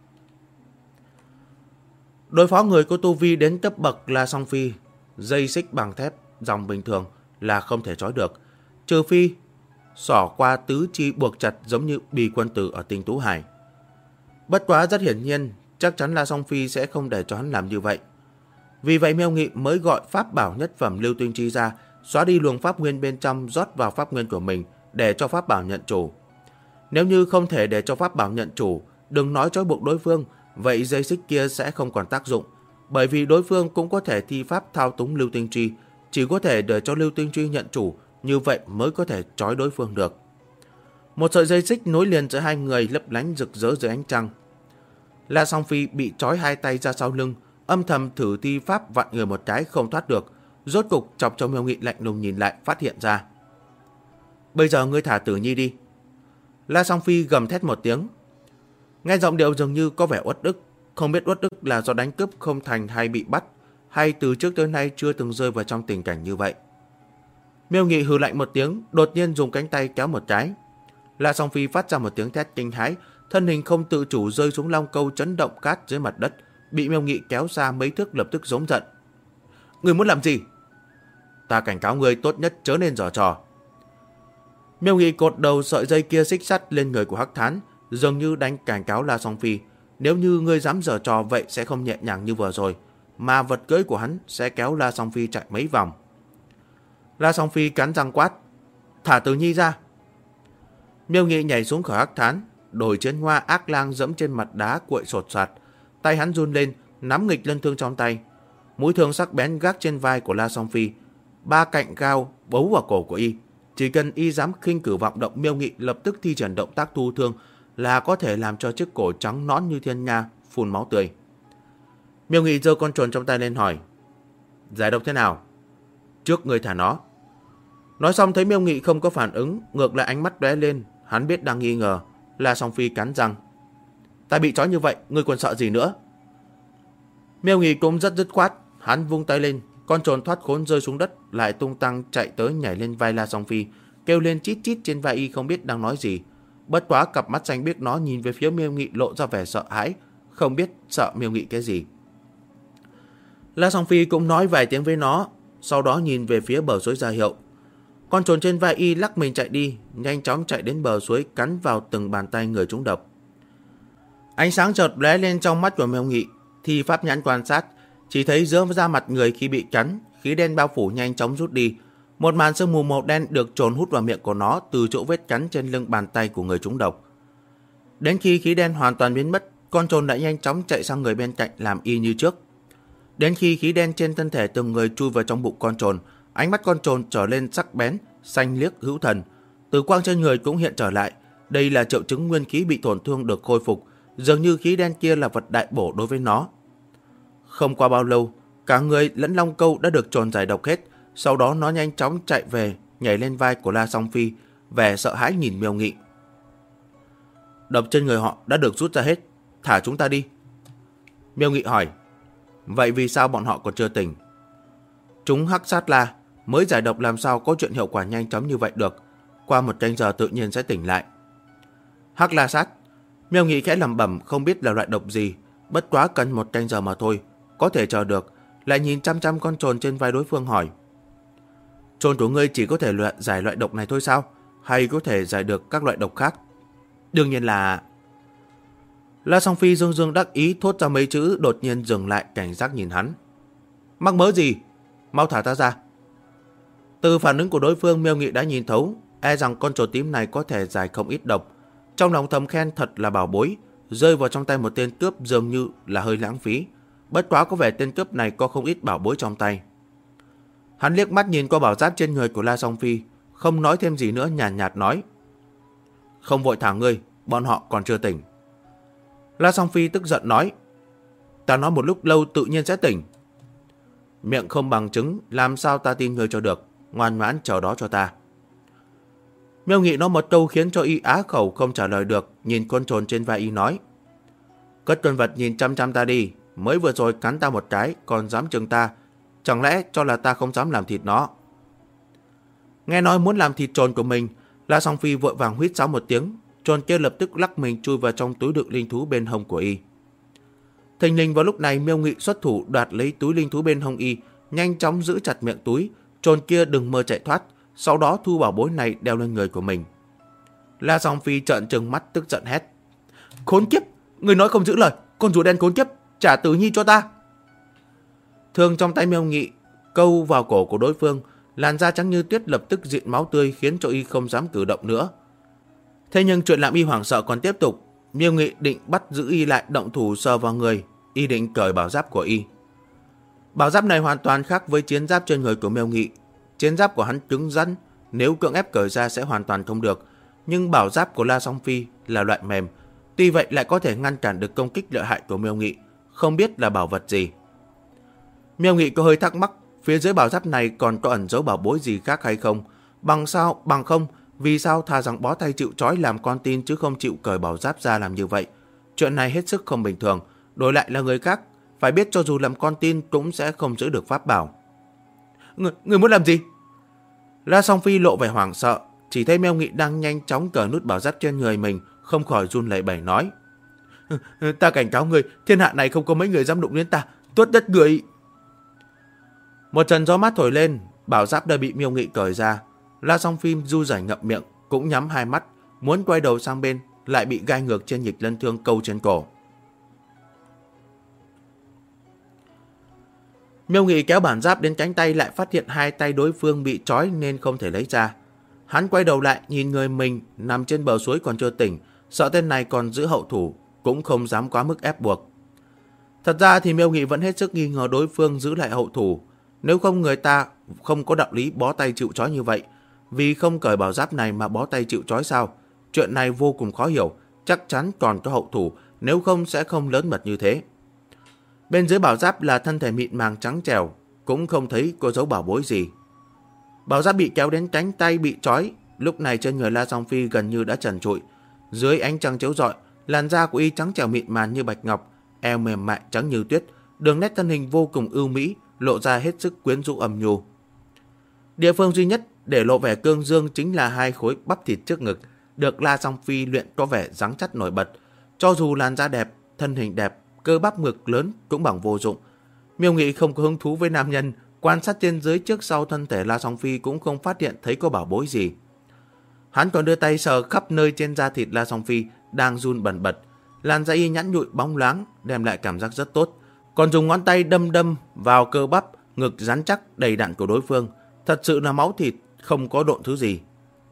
Đối phó người có tu vi đến cấp bậc La Song Phi, dây xích bằng thép dòng bình thường là không thể trói được, trừ phi xỏ qua tứ chi buộc chặt giống như Bì Quân Tử ở Tinh Tú Hải. Bất quá rất hiển nhiên, chắc chắn La Song Phi sẽ không để cho hắn làm như vậy. Vì vậy Miêu Nghị mới gọi pháp bảo nhất phẩm lưu tinh chi ra, xóa đi luồng pháp nguyên bên trong, rót vào pháp nguyên của mình để cho pháp bảo nhận chủ. Nếu như không thể để cho pháp bảo nhận chủ, đừng nói trói buộc đối phương, vậy dây xích kia sẽ không còn tác dụng, bởi vì đối phương cũng có thể thi pháp thao túng lưu tinh truy, chỉ có thể để cho lưu tinh truy nhận chủ, như vậy mới có thể trói đối phương được. Một sợi dây xích nối liền giữa hai người lấp lánh rực rỡ dưới ánh trăng. La Song Phi bị trói hai tay ra sau lưng, âm thầm thử thi pháp vặn người một cái không thoát được, rốt cục chọc cho Miêu Nghị lạnh lùng nhìn lại, phát hiện ra. Bây giờ ngươi thả Tử Nhi đi. La Song Phi gầm thét một tiếng. Nghe giọng điệu dường như có vẻ uất ức, không biết uất ức là do đánh cướp không thành hay bị bắt, hay từ trước tới nay chưa từng rơi vào trong tình cảnh như vậy. Miêu Nghị hừ lạnh một tiếng, đột nhiên dùng cánh tay kéo một cái. La Song Phi phát ra một tiếng thét kinh hãi, thân hình không tự chủ rơi xuống long câu chấn động cát dưới mặt đất, bị Miêu Nghị kéo ra mấy thước, lập tức giống giận. Ngươi muốn làm gì? Ta cảnh cáo ngươi tốt nhất chớ nên giở trò. Miêu Nghị cột đầu sợi dây kia xích sắt lên người của Hắc Thán, dường như đánh cảnh cáo La Song Phi, nếu như ngươi dám giở trò vậy sẽ không nhẹ nhàng như vừa rồi, mà vật cưỡi của hắn sẽ kéo La Song Phi chạy mấy vòng. La Song Phi cắn răng quát, thả Tử Nhi ra. Miêu Nghị nhảy xuống khỏi Hắc Thán, đổi chiến hoa ác lang dẫm trên mặt đá cuội sột soạt, tay hắn run lên, nắm nghịch lân thương trong tay, mũi thương sắc bén gác trên vai của La Song Phi, ba cạnh cao bấu vào cổ của y. Chỉ cần y dám khinh cử vọng động, Miêu Nghị lập tức thi triển động tác thu thương là có thể làm cho chiếc cổ trắng nõn như thiên nga phun máu tươi. Miêu Nghị giơ con trồn trong tay lên hỏi, giải độc thế nào? Trước người thả nó. Nói xong thấy Miêu Nghị không có phản ứng, ngược lại ánh mắt lóe lên, hắn biết đang nghi ngờ. La Song Phi cắn răng, ta bị trói như vậy, ngươi còn sợ gì nữa? Miêu Nghị cũng rất dứt khoát, hắn vung tay lên, con trồn thoát khốn rơi xuống đất, lại tung tăng chạy tới nhảy lên vai La Song Phi, kêu lên chít chít trên vai y, không biết đang nói gì. Bất quá cặp mắt xanh biếc nó nhìn về phía Miêu Nghị lộ ra vẻ sợ hãi, không biết sợ Miêu Nghị cái gì. La Song Phi cũng nói vài tiếng với nó, sau đó nhìn về phía bờ suối ra hiệu. Con trồn trên vai y lắc mình chạy đi, nhanh chóng chạy đến bờ suối cắn vào từng bàn tay người trúng độc. Ánh sáng chợt lóe lên trong mắt của Miêu Nghị, thì pháp nhãn quan sát, chỉ thấy giữa da mặt người khi bị cắn, khí đen bao phủ nhanh chóng rút đi. Một màn sương mù màu đen được trồn hút vào miệng của nó từ chỗ vết cắn trên lưng bàn tay của người trúng độc. Đến khi khí đen hoàn toàn biến mất, con trồn đã nhanh chóng chạy sang người bên cạnh làm y như trước. Đến khi khí đen trên thân thể từng người chui vào trong bụng con trồn, ánh mắt con trồn trở lên sắc bén, xanh liếc hữu thần. Tử quang trên người cũng hiện trở lại. Đây là triệu chứng nguyên khí bị tổn thương được khôi phục, dường như khí đen kia là vật đại bổ đối với nó. Không qua bao lâu, cả người lẫn long câu đã được trồn giải độc hết. Sau đó nó nhanh chóng chạy về, nhảy lên vai của La Song Phi, vẻ sợ hãi nhìn Miêu Nghị. Độc trên người họ đã được rút ra hết, thả chúng ta đi. Miêu Nghị hỏi, vậy vì sao bọn họ còn chưa tỉnh? Chúng hắc sát la, mới giải độc làm sao có chuyện hiệu quả nhanh chóng như vậy được. Qua 1 canh giờ tự nhiên sẽ tỉnh lại. Hắc la sát, Miêu Nghị khẽ lẩm bẩm, không biết là loại độc gì, bất quá cần 1 canh giờ mà thôi, có thể chờ được. Lại nhìn chăm chăm con trồn trên vai đối phương hỏi, trồn của ngươi chỉ có thể giải loại độc này thôi sao? Hay có thể giải được các loại độc khác? Đương nhiên là... La Song Phi dương dương đắc ý thốt ra mấy chữ, đột nhiên dừng lại cảnh giác nhìn hắn. Mắc mớ gì? Mau thả ta ra. Từ phản ứng của đối phương, Miêu Nghị đã nhìn thấu, e rằng con trồn tím này có thể giải không ít độc. Trong lòng thầm khen thật là bảo bối, rơi vào trong tay một tên cướp dường như là hơi lãng phí. Bất quá có vẻ tên cướp này có không ít bảo bối trong tay. Hắn liếc mắt nhìn qua bảo giáp trên người của La Song Phi, không nói thêm gì nữa, nhàn nhạt nói, không vội thả ngươi, bọn họ còn chưa tỉnh. La Song Phi tức giận nói, ta nói một lúc lâu tự nhiên sẽ tỉnh. Miệng không bằng chứng, làm sao ta tin ngươi cho được, ngoan ngoãn chờ đó cho ta. Miêu Nghị nói một câu khiến cho y á khẩu không trả lời được, nhìn con trồn trên vai y nói, cất con vật nhìn chăm chăm ta đi, mới vừa rồi cắn ta một cái còn dám chừng ta, chẳng lẽ cho là ta không dám làm thịt nó? Nghe nói muốn làm thịt trồn của mình, La Song Phi vội vàng huýt sáo một tiếng, trồn kia lập tức lắc mình chui vào trong túi đựng linh thú bên hông của y. Thình lình vào lúc này, Miêu Nghị xuất thủ đoạt lấy túi linh thú bên hông y, nhanh chóng giữ chặt miệng túi, trồn kia đừng mơ chạy thoát, sau đó thu bảo bối này đeo lên người của mình. La Song Phi trợn trừng mắt tức giận hét, khốn kiếp, người nói không giữ lời, con rùa đen khốn kiếp, trả Tử Nhi cho ta. Thương trong tay Miêu Nghị câu vào cổ của đối phương, làn da trắng như tuyết lập tức rịn máu tươi, khiến cho y không dám cử động nữa. Thế nhưng chuyện làm y hoảng sợ còn tiếp tục. Miêu Nghị định bắt giữ y lại, động thủ sờ vào người, y định cởi bảo giáp của y. Bảo giáp này hoàn toàn khác với chiến giáp trên người của Miêu Nghị. Chiến giáp của hắn cứng rắn, nếu cưỡng ép cởi ra sẽ hoàn toàn không được. Nhưng bảo giáp của La Song Phi là loại mềm, tuy vậy lại có thể ngăn cản được công kích lợi hại của Miêu Nghị, không biết là bảo vật gì. Miêu Nghị có hơi thắc mắc, phía dưới bảo giáp này còn có ẩn dấu bảo bối gì khác hay không? Bằng không, vì sao thà rằng bó tay chịu trói làm con tin chứ không chịu cởi bảo giáp ra làm như vậy? Chuyện này hết sức không bình thường, đổi lại là người khác, phải biết cho dù làm con tin cũng sẽ không giữ được pháp bảo. Người muốn làm gì? La Song Phi lộ vẻ hoảng sợ, chỉ thấy Miêu Nghị đang nhanh chóng cởi nút bảo giáp trên người mình, không khỏi run lẩy bẩy nói, ta cảnh cáo người, thiên hạ này không có mấy người dám đụng đến ta, tốt đất người. Một trận gió mát thổi lên, bảo giáp đã bị Miêu Nghị cởi ra. La Song Phi du rải ngậm miệng, cũng nhắm hai mắt, muốn quay đầu sang bên, lại bị gai ngược trên nhịch lân thương câu trên cổ. Miêu Nghị kéo bản giáp đến cánh tay, lại phát hiện hai tay đối phương bị trói nên không thể lấy ra. Hắn quay đầu lại nhìn người mình nằm trên bờ suối còn chưa tỉnh, sợ tên này còn giữ hậu thủ, cũng không dám quá mức ép buộc. Thật ra thì Miêu Nghị vẫn hết sức nghi ngờ đối phương giữ lại hậu thủ, nếu không người ta không có đạo lý bó tay chịu trói như vậy. Vì không cởi bảo giáp này mà bó tay chịu trói sao? Chuyện này vô cùng khó hiểu, chắc chắn còn có hậu thủ, nếu không sẽ không lớn mật như thế. Bên dưới bảo giáp là thân thể mịn màng trắng trẻo, cũng không thấy có dấu bảo bối gì. Bảo giáp bị kéo đến cánh tay bị trói, lúc này trên người La Song Phi gần như đã trần trụi. Dưới ánh trăng chiếu rọi, làn da của y trắng trẻo mịn màng như bạch ngọc, eo mềm mại trắng như tuyết, đường nét thân hình vô cùng ưu mỹ, lộ ra hết sức quyến rũ âm nhu. Địa phương duy nhất để lộ vẻ cương dương chính là hai khối bắp thịt trước ngực, được La Song Phi luyện có vẻ rắn chắc nổi bật. Cho dù làn da đẹp, thân hình đẹp, cơ bắp ngực lớn cũng bằng vô dụng. Miêu Nghị không có hứng thú với nam nhân, Quan sát trên dưới trước sau thân thể La Song Phi cũng không phát hiện thấy có bảo bối gì. Hắn còn đưa tay sờ khắp nơi trên da thịt La Song Phi đang run bần bật. Làn da y nhẵn nhụi bóng loáng, đem lại cảm giác rất tốt. Còn dùng ngón tay đâm vào cơ bắp, ngực rắn chắc đầy đặn của đối phương. Thật sự là máu thịt, không có độn thứ gì.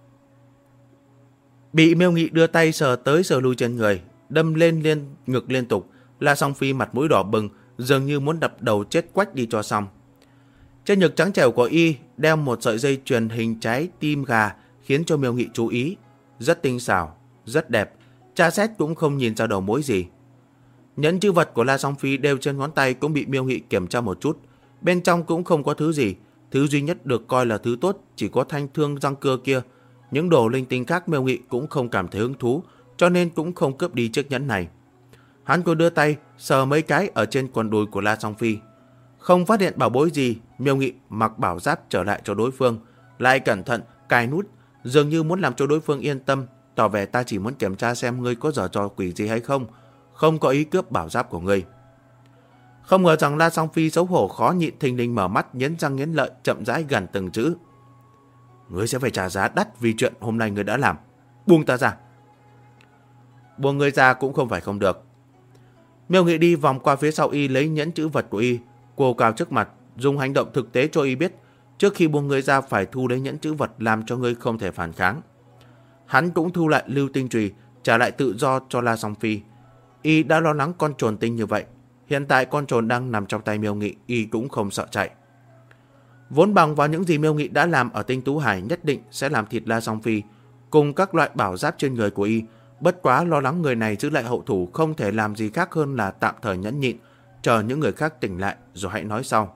Bị Miêu Nghị đưa tay sờ tới sờ lui trên người, đâm lên ngực liên tục, La Song Phi mặt mũi đỏ bừng, dường như muốn đập đầu chết quách đi cho xong. Trên ngực trắng trẻo của y đeo một sợi dây chuyền hình trái tim gà, khiến cho Miêu Nghị chú ý. Rất tinh xảo, rất đẹp, tra xét cũng không nhìn ra đầu mối gì. Nhẫn chữ vật của La Song Phi đeo trên ngón tay cũng bị Miêu Nghị kiểm tra một chút. Bên trong cũng không có thứ gì, thứ duy nhất được coi là thứ tốt chỉ có thanh thương răng cưa kia. Những đồ linh tinh khác Miêu Nghị cũng không cảm thấy hứng thú, cho nên cũng không cướp đi chiếc nhẫn này. Hắn còn đưa tay sờ mấy cái ở trên quần đùi của La Song Phi. Không phát hiện bảo bối gì, Miêu Nghị mặc bảo giáp trở lại cho đối phương, lại cẩn thận cài nút, dường như muốn làm cho đối phương yên tâm, tỏ vẻ ta chỉ muốn kiểm tra xem ngươi có giở trò quỷ gì hay không, không có ý cướp bảo giáp của ngươi. Không ngờ rằng La Song Phi xấu hổ khó nhịn, thình lình mở mắt, nghiến răng nghiến lợi, chậm rãi gằn từng chữ: ngươi sẽ phải trả giá đắt vì chuyện hôm nay ngươi đã làm. Buông ta ra. Buông ngươi ra cũng không phải không được. Miêu Nghị đi vòng qua phía sau y, lấy nhẫn chữ vật của y, cô cao trước mặt, dùng hành động thực tế cho y biết trước khi buông ngươi ra phải thu lấy nhẫn chữ vật, làm cho ngươi không thể phản kháng. Hắn cũng thu lại lưu tinh chùy, trả lại tự do cho La Song Phi. Y đã lo lắng con trồn tinh như vậy, hiện tại con trồn đang nằm trong tay Miêu Nghị, y cũng không sợ chạy. Vốn bằng vào những gì Miêu Nghị đã làm ở Tinh Tú Hải, nhất định sẽ làm thịt La Song Phi cùng các loại bảo giáp trên người của y. Bất quá lo lắng người này giữ lại hậu thủ, không thể làm gì khác hơn là tạm thời nhẫn nhịn, chờ những người khác tỉnh lại rồi hãy nói sau.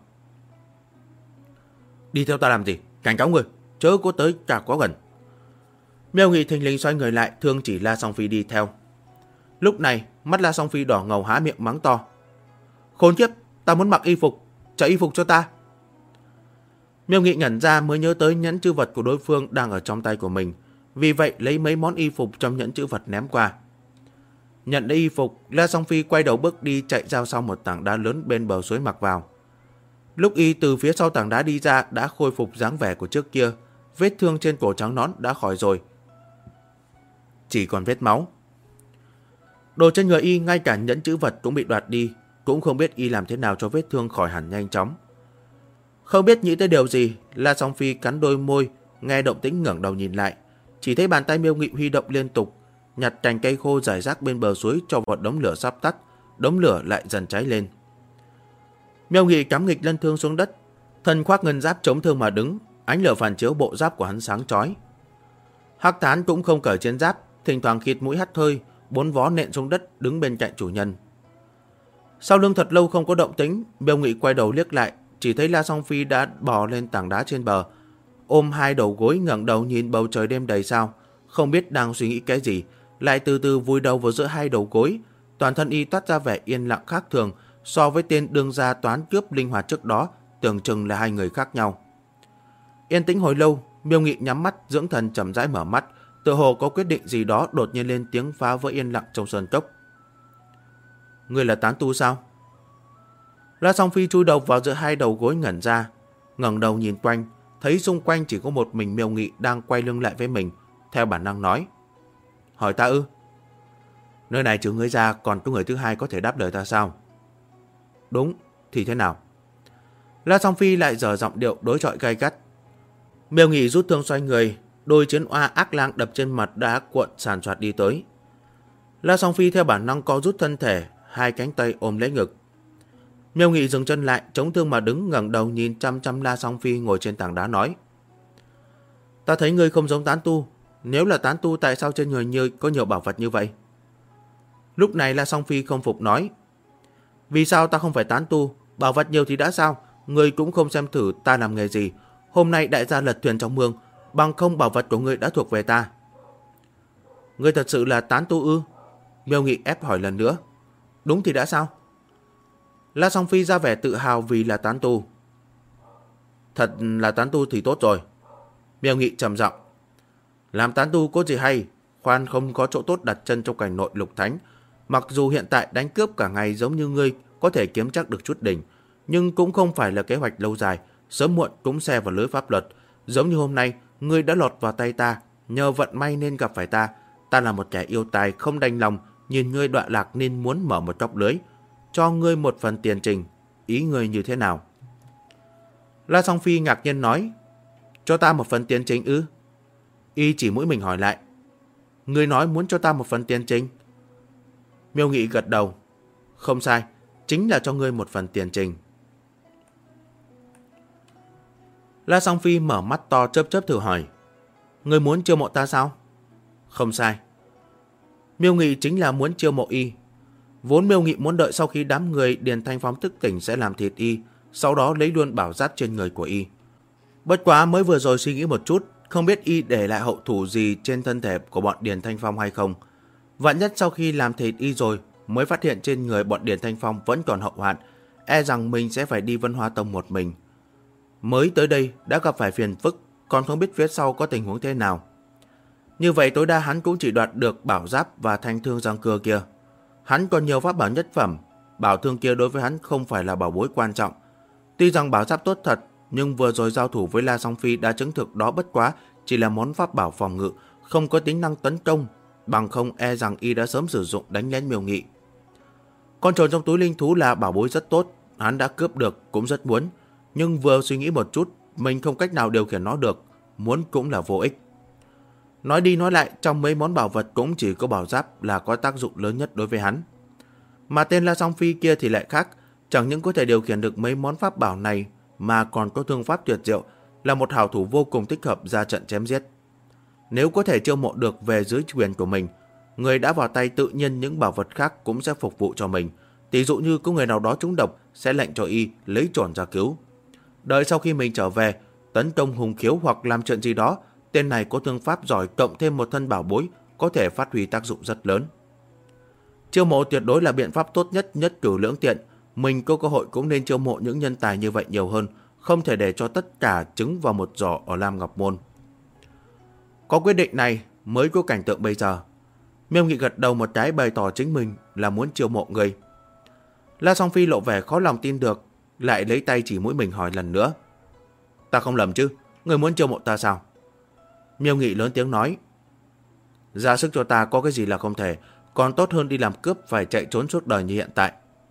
Đi theo ta làm gì? Cảnh cáo người, chớ có tới cả quá gần. Miêu Nghị thình lình xoay người lại, thương chỉ La Song Phi đi theo. Lúc này mắt La Song Phi đỏ ngầu, há miệng mắng to: khốn kiếp, ta muốn mặc y phục, trả y phục cho ta. Miêu Nghị ngẩn ra mới nhớ tới nhẫn chữ vật của đối phương đang ở trong tay của mình, vì vậy lấy mấy món y phục trong nhẫn chữ vật ném qua. Nhận lấy y phục, La Song Phi quay đầu bước đi, chạy giao sau một tảng đá lớn bên bờ suối mặc vào. Lúc y từ phía sau tảng đá đi ra đã khôi phục dáng vẻ của trước kia, vết thương trên cổ trắng nõn đã khỏi rồi, chỉ còn vết máu. Đồ trên người y, ngay cả nhẫn chữ vật cũng bị đoạt đi, cũng không biết y làm thế nào cho vết thương khỏi hẳn nhanh chóng. Không biết nghĩ tới điều gì, La Song Phi cắn đôi môi, nghe động tĩnh ngẩng đầu nhìn lại, chỉ thấy bàn tay Miêu Nghị huy động liên tục, nhặt cành cây khô rải rác bên bờ suối cho vào đống lửa sắp tắt, đống lửa lại dần cháy lên. Miêu Nghị cắm nghịch lân thương xuống đất, thân khoác ngân giáp chống thương mà đứng, ánh lửa phản chiếu bộ giáp của hắn sáng chói. Hắc Thán cũng không cởi chiến giáp, thỉnh thoảng khịt mũi hắt hơi, bốn vó nện xuống đất đứng bên cạnh chủ nhân. Sau lưng thật lâu không có động tĩnh, Miêu Nghị quay đầu liếc lại, chỉ thấy La Song Phi đã bò lên tảng đá trên bờ, ôm hai đầu gối ngẩng đầu nhìn bầu trời đêm đầy sao, không biết đang suy nghĩ cái gì, lại từ từ vùi đầu vào giữa hai đầu gối. Toàn thân y toát ra vẻ yên lặng khác thường, so với tên đương gia toán cướp linh hoạt trước đó, tưởng chừng là hai người khác nhau. Yên tĩnh hồi lâu, Miêu Nghị nhắm mắt dưỡng thần, chậm rãi mở mắt, tựa hồ có quyết định gì đó, đột nhiên lên tiếng phá vỡ yên lặng trong sơn cốc. Ngươi là tán tu sao? La Song Phi chui đầu vào giữa hai đầu gối ngẩn ra, ngẩng đầu nhìn quanh, thấy xung quanh chỉ có một mình Miêu Nghị đang quay lưng lại với mình, theo bản năng nói: hỏi ta ư? Nơi này trừ ngươi ra còn có người thứ hai có thể đáp lời ta sao? Đúng, thì thế nào? La Song Phi lại dở giọng điệu đối chọi gay gắt. Miêu Nghị rút thương xoay người, đôi chiến oa ác lang đập trên mặt đá cuộn sàn soạt đi tới. La Song Phi theo bản năng co rút thân thể, hai cánh tay ôm lấy ngực. Miêu Nghị dừng chân lại, chống thương mà đứng, ngẩng đầu nhìn chăm chăm La Song Phi ngồi trên tảng đá nói: ta thấy ngươi không giống tán tu, nếu là tán tu tại sao trên người ngươi có nhiều bảo vật như vậy? Lúc này La Song Phi không phục nói: vì sao ta không phải tán tu, bảo vật nhiều thì đã sao, ngươi cũng không xem thử ta làm nghề gì, hôm nay đại gia lật thuyền trong mương, bằng không bảo vật của ngươi đã thuộc về ta. Ngươi thật sự là tán tu ư? Miêu Nghị ép hỏi lần nữa. Đúng thì đã sao? La Song Phi ra vẻ tự hào vì là tán tu. Thật là tán tu thì tốt rồi. Miêu Nghị trầm giọng. Làm tán tu có gì hay, khoan không có chỗ tốt đặt chân trong cảnh nội lục thánh. Mặc dù hiện tại đánh cướp cả ngày giống như ngươi có thể kiếm chắc được chút đỉnh, nhưng cũng không phải là kế hoạch lâu dài, sớm muộn cũng xe vào lưới pháp luật. Giống như hôm nay, ngươi đã lọt vào tay ta, nhờ vận may nên gặp phải ta. Ta là một kẻ yêu tài không đành lòng, nhìn ngươi đọa lạc nên muốn mở một chóp lưới. Cho ngươi một phần tiền trình, ý ngươi như thế nào? La Song Phi ngạc nhiên nói, cho ta một phần tiền trình ư? Y chỉ mũi mình hỏi lại, ngươi nói muốn cho ta một phần tiền trình? Miêu Nghị gật đầu, không sai, chính là cho ngươi một phần tiền trình. La Song Phi mở mắt to chớp chớp thử hỏi, ngươi muốn chiêu mộ ta sao? Không sai. Miêu Nghị chính là muốn chiêu mộ y. Vốn Miêu Nghị muốn đợi sau khi đám người Điền Thanh Phong thức tỉnh sẽ làm thịt y, sau đó lấy luôn bảo giáp trên người của y. Bất quá mới vừa rồi suy nghĩ một chút, không biết y để lại hậu thủ gì trên thân thể của bọn Điền Thanh Phong hay không. Vạn nhất sau khi làm thịt y rồi mới phát hiện trên người bọn Điền Thanh Phong vẫn còn hậu hoạn, e rằng mình sẽ phải đi Vân Hoa Tông một mình. Mới tới đây đã gặp phải phiền phức, còn không biết phía sau có tình huống thế nào. Như vậy tối đa hắn cũng chỉ đoạt được bảo giáp và thanh thương giang cưa kia. Hắn còn nhiều pháp bảo nhất phẩm, bảo thương kia đối với hắn không phải là bảo bối quan trọng. Tuy rằng bảo giáp tốt thật, nhưng vừa rồi giao thủ với La Song Phi đã chứng thực đó bất quá chỉ là món pháp bảo phòng ngự, không có tính năng tấn công, bằng không e rằng y đã sớm sử dụng đánh lén Miêu Nghị. Con trồn trong túi linh thú là bảo bối rất tốt, hắn đã cướp được cũng rất muốn, nhưng vừa suy nghĩ một chút, mình không cách nào điều khiển nó được, muốn cũng là vô ích. Nói đi nói lại, trong mấy món bảo vật cũng chỉ có bảo giáp là có tác dụng lớn nhất đối với hắn. Mà tên La Song Phi kia thì lại khác, chẳng những có thể điều khiển được mấy món pháp bảo này mà còn có thương pháp tuyệt diệu, là một hảo thủ vô cùng thích hợp ra trận chém giết. Nếu có thể chiêu mộ được về dưới quyền của mình, người đã vào tay tự nhiên những bảo vật khác cũng sẽ phục vụ cho mình. Tỷ dụ như có người nào đó trúng độc sẽ lệnh cho y lấy trồn ra cứu. Đợi sau khi mình trở về, tấn công hùng khiếu hoặc làm chuyện gì đó, tên này có thương pháp giỏi cộng thêm một thân bảo bối có thể phát huy tác dụng rất lớn. Chiêu mộ tuyệt đối là biện pháp tốt nhất, nhất cử lưỡng tiện. Mình có cơ hội cũng nên chiêu mộ những nhân tài như vậy nhiều hơn, không thể để cho tất cả trứng vào một giỏ ở Lam Ngọc Môn. Có quyết định này mới có cảnh tượng bây giờ. Miêu Nghị gật đầu một cái bày tỏ chính mình là muốn chiêu mộ người. La Song Phi lộ vẻ khó lòng tin được, lại lấy tay chỉ mũi mình hỏi lần nữa. Ta không lầm chứ, người muốn chiêu mộ ta sao? Miêu Nghị lớn tiếng nói, ra sức cho ta có cái gì là không thể, còn tốt hơn đi làm cướp phải chạy trốn suốt đời như hiện tại.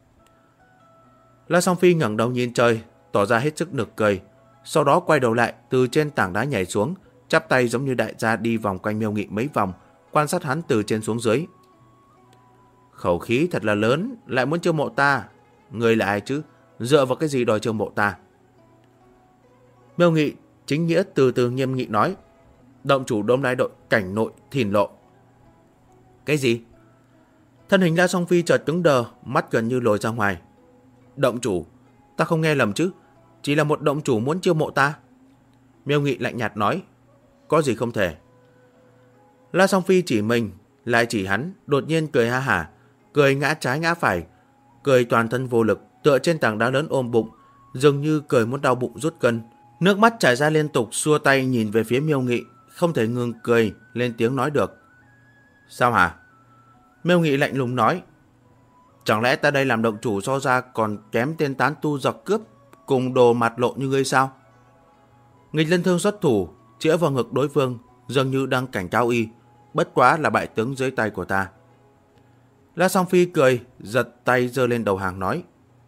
La Song Phi ngẩng đầu nhìn trời, tỏ ra hết sức nực cười, sau đó quay đầu lại từ trên tảng đá nhảy xuống, chắp tay giống như đại gia đi vòng quanh Miêu Nghị mấy vòng, quan sát hắn từ trên xuống dưới. Khẩu khí thật là lớn, lại muốn chiêu mộ ta. Người là ai chứ? Dựa vào cái gì đòi chiêu mộ ta? Miêu Nghị chính nghĩa từ từ nghiêm nghị nói, động chủ Đông Lai đội cảnh nội Thìn Lộ. Cái gì? Thân hình La Song Phi chợt cứng đờ, mắt gần như lồi ra ngoài. Động chủ? Ta không nghe lầm chứ? Chỉ là một động chủ muốn chiêu mộ ta. Miêu Nghị lạnh nhạt nói, có gì không thể. La Song Phi chỉ mình, lại chỉ hắn, đột nhiên cười ha hả, cười ngã trái ngã phải, cười toàn thân vô lực, tựa trên tảng đá lớn ôm bụng, dường như cười muốn đau bụng rút cân. Nước mắt chảy ra liên tục, xua tay nhìn về phía Miêu Nghị, không thể ngừng cười, lên tiếng nói được. Sao hả? Miêu Nghị lạnh lùng nói, chẳng lẽ ta đây làm động chủ so ra còn kém tên tán tu giặc cướp cùng đồ mặt lộ như ngươi sao? Nghịch Lân Thương xuất thủ, chĩa vào ngực đối phương, dường như đang cảnh cáo y, bất quá là bại tướng dưới tay của ta. La Song Phi cười, giật tay giơ lên đầu hàng nói,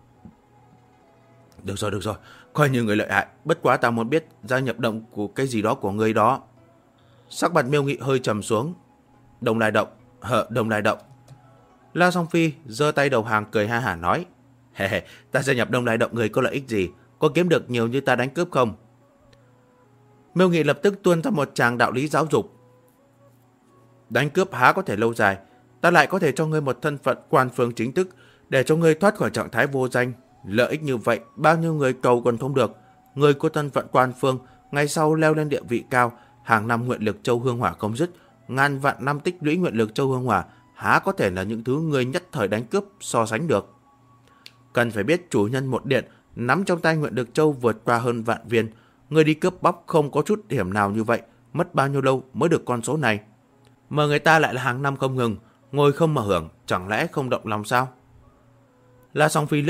được rồi, coi như người lợi hại, bất quá ta muốn biết gia nhập động của cái gì đó của ngươi đó. Sắc mặt Miêu Nghị hơi trầm xuống. Đông Lai động, Đông Lai động. La Song Phi giơ tay đầu hàng cười ha hả nói, hề, ta gia nhập Đông Lai động người có lợi ích gì, có kiếm được nhiều như ta đánh cướp không? Miêu Nghị lập tức tuôn ra một tràng đạo lý giáo dục. Đánh cướp há có thể lâu dài, ta lại có thể cho ngươi một thân phận quan phương chính thức, để cho ngươi thoát khỏi trạng thái vô danh. Lợi ích như vậy, bao nhiêu người cầu còn không được. Người có thân phận quan phương, ngày sau leo lên địa vị cao, hàng năm nguyện lực châu hương hỏa không dứt, ngàn vạn năm tích lũy nguyện lực châu hương hỏa, há có thể là những thứ người nhất thời đánh cướp so sánh được. Cần phải biết chủ nhân một điện nắm trong tay nguyện lực châu vượt qua hơn vạn viên, người đi cướp bóc không có chút hiểm nào như vậy, mất bao nhiêu lâu mới được con số này. Mà người ta lại là hàng năm không ngừng, ngồi không mà hưởng, chẳng lẽ không động lòng sao? La Song Phi lướt mắt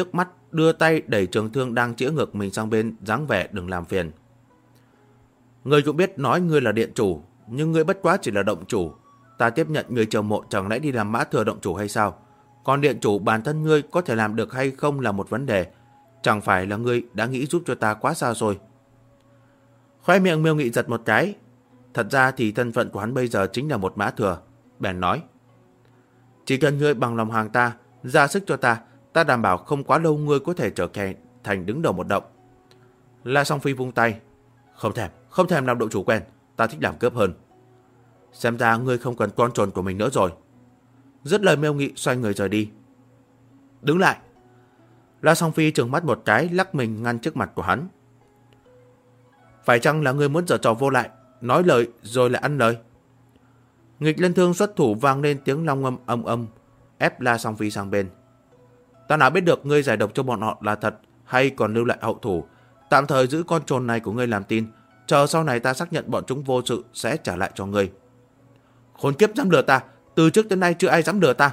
đưa tay đẩy trường thương đang chĩa ngược mình sang bên, dáng vẻ đừng làm phiền. Ngươi cũng biết nói ngươi là điện chủ, nhưng ngươi bất quá chỉ là động chủ. Ta tiếp nhận ngươi chiêu mộ chẳng lẽ đi làm mã thừa động chủ hay sao? Còn điện chủ bản thân ngươi có thể làm được hay không là một vấn đề. Chẳng phải là ngươi đã nghĩ giúp cho ta quá xa rồi. Khoe miệng Miêu Nghị giật một cái. Thật ra thì thân phận của hắn bây giờ chính là một mã thừa. Bèn nói, chỉ cần ngươi bằng lòng hàng ta, ra sức cho ta, ta đảm bảo không quá lâu ngươi có thể trở thành đứng đầu một động. La Song Phi vung tay, không thèm làm động chủ quen, ta thích làm cướp hơn. Xem ra ngươi không cần con trồn của mình nữa rồi. Dứt lời, Miêu Nghị xoay người rời đi. Đứng lại! La Song Phi trừng mắt một cái, lắc mình ngăn trước mặt của hắn. Phải chăng là ngươi muốn giở trò vô lại, nói lời rồi lại ăn lời? Nghịch Lân Thương xuất thủ, vang lên tiếng long ngâm âm âm, ép La Song Phi sang bên. Ta nào biết được ngươi giải độc cho bọn họ là thật hay còn lưu lại hậu thủ. Tạm thời giữ con trồn này của ngươi làm tin, chờ sau này ta xác nhận bọn chúng vô sự sẽ trả lại cho ngươi. Khốn kiếp, dám lừa ta! Từ trước đến nay chưa ai dám lừa ta.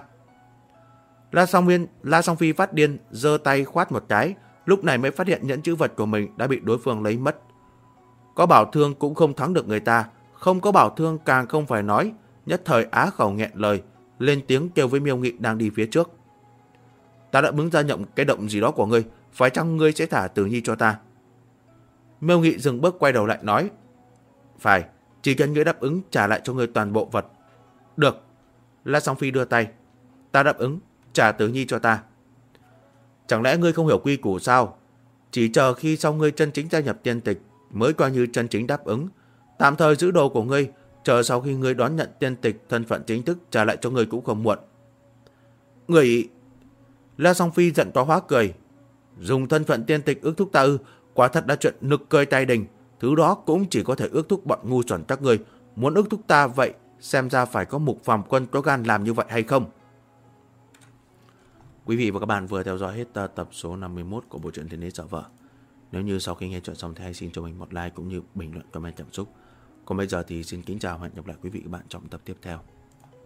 La Song Phi phát điên, giơ tay khoát một cái, lúc này mới phát hiện nhẫn chữ vật của mình đã bị đối phương lấy mất. Có bảo thương cũng không thắng được người ta, không có bảo thương càng không phải nói. Nhất thời á khẩu nghẹn lời, lên tiếng kêu với Miêu Nghị đang đi phía trước. Ta đã ứng ra nhậm cái động gì đó của ngươi, phải chăng ngươi sẽ thả Tử Nhi cho ta? Miêu Nghị dừng bước quay đầu lại nói, phải, chỉ cần ngươi đáp ứng trả lại cho ngươi toàn bộ vật. Được. La Song Phi đưa tay, ta đáp ứng, trả Tử Nhi cho ta. Chẳng lẽ ngươi không hiểu quy củ sao? Chỉ chờ khi sau ngươi chân chính gia nhập tiên tịch mới coi như chân chính đáp ứng. Tạm thời giữ đồ của ngươi, chờ sau khi ngươi đón nhận tiên tịch thân phận chính thức trả lại cho ngươi cũng không muộn. Ngươi... La Song Phi giận toá hóa cười. Dùng thân phận tiên tịch ước thúc ta ư? Quả thật đã chuyện nực cười tay đình. Thứ đó cũng chỉ có thể ước thúc bọn ngu xuẩn các ngươi. Muốn ước thúc ta vậy, xem ra phải có Mục Phàm Quân có gan làm như vậy hay không? Quý vị và các bạn vừa theo dõi hết tập số 51 của bộ truyện Thiên Đế Giả Vợ. Nếu như sau khi nghe chuyện xong thì hãy xin cho mình một like cũng như bình luận comment cảm xúc. Còn bây giờ thì xin kính chào và hẹn gặp lại quý vị và các bạn trong tập tiếp theo.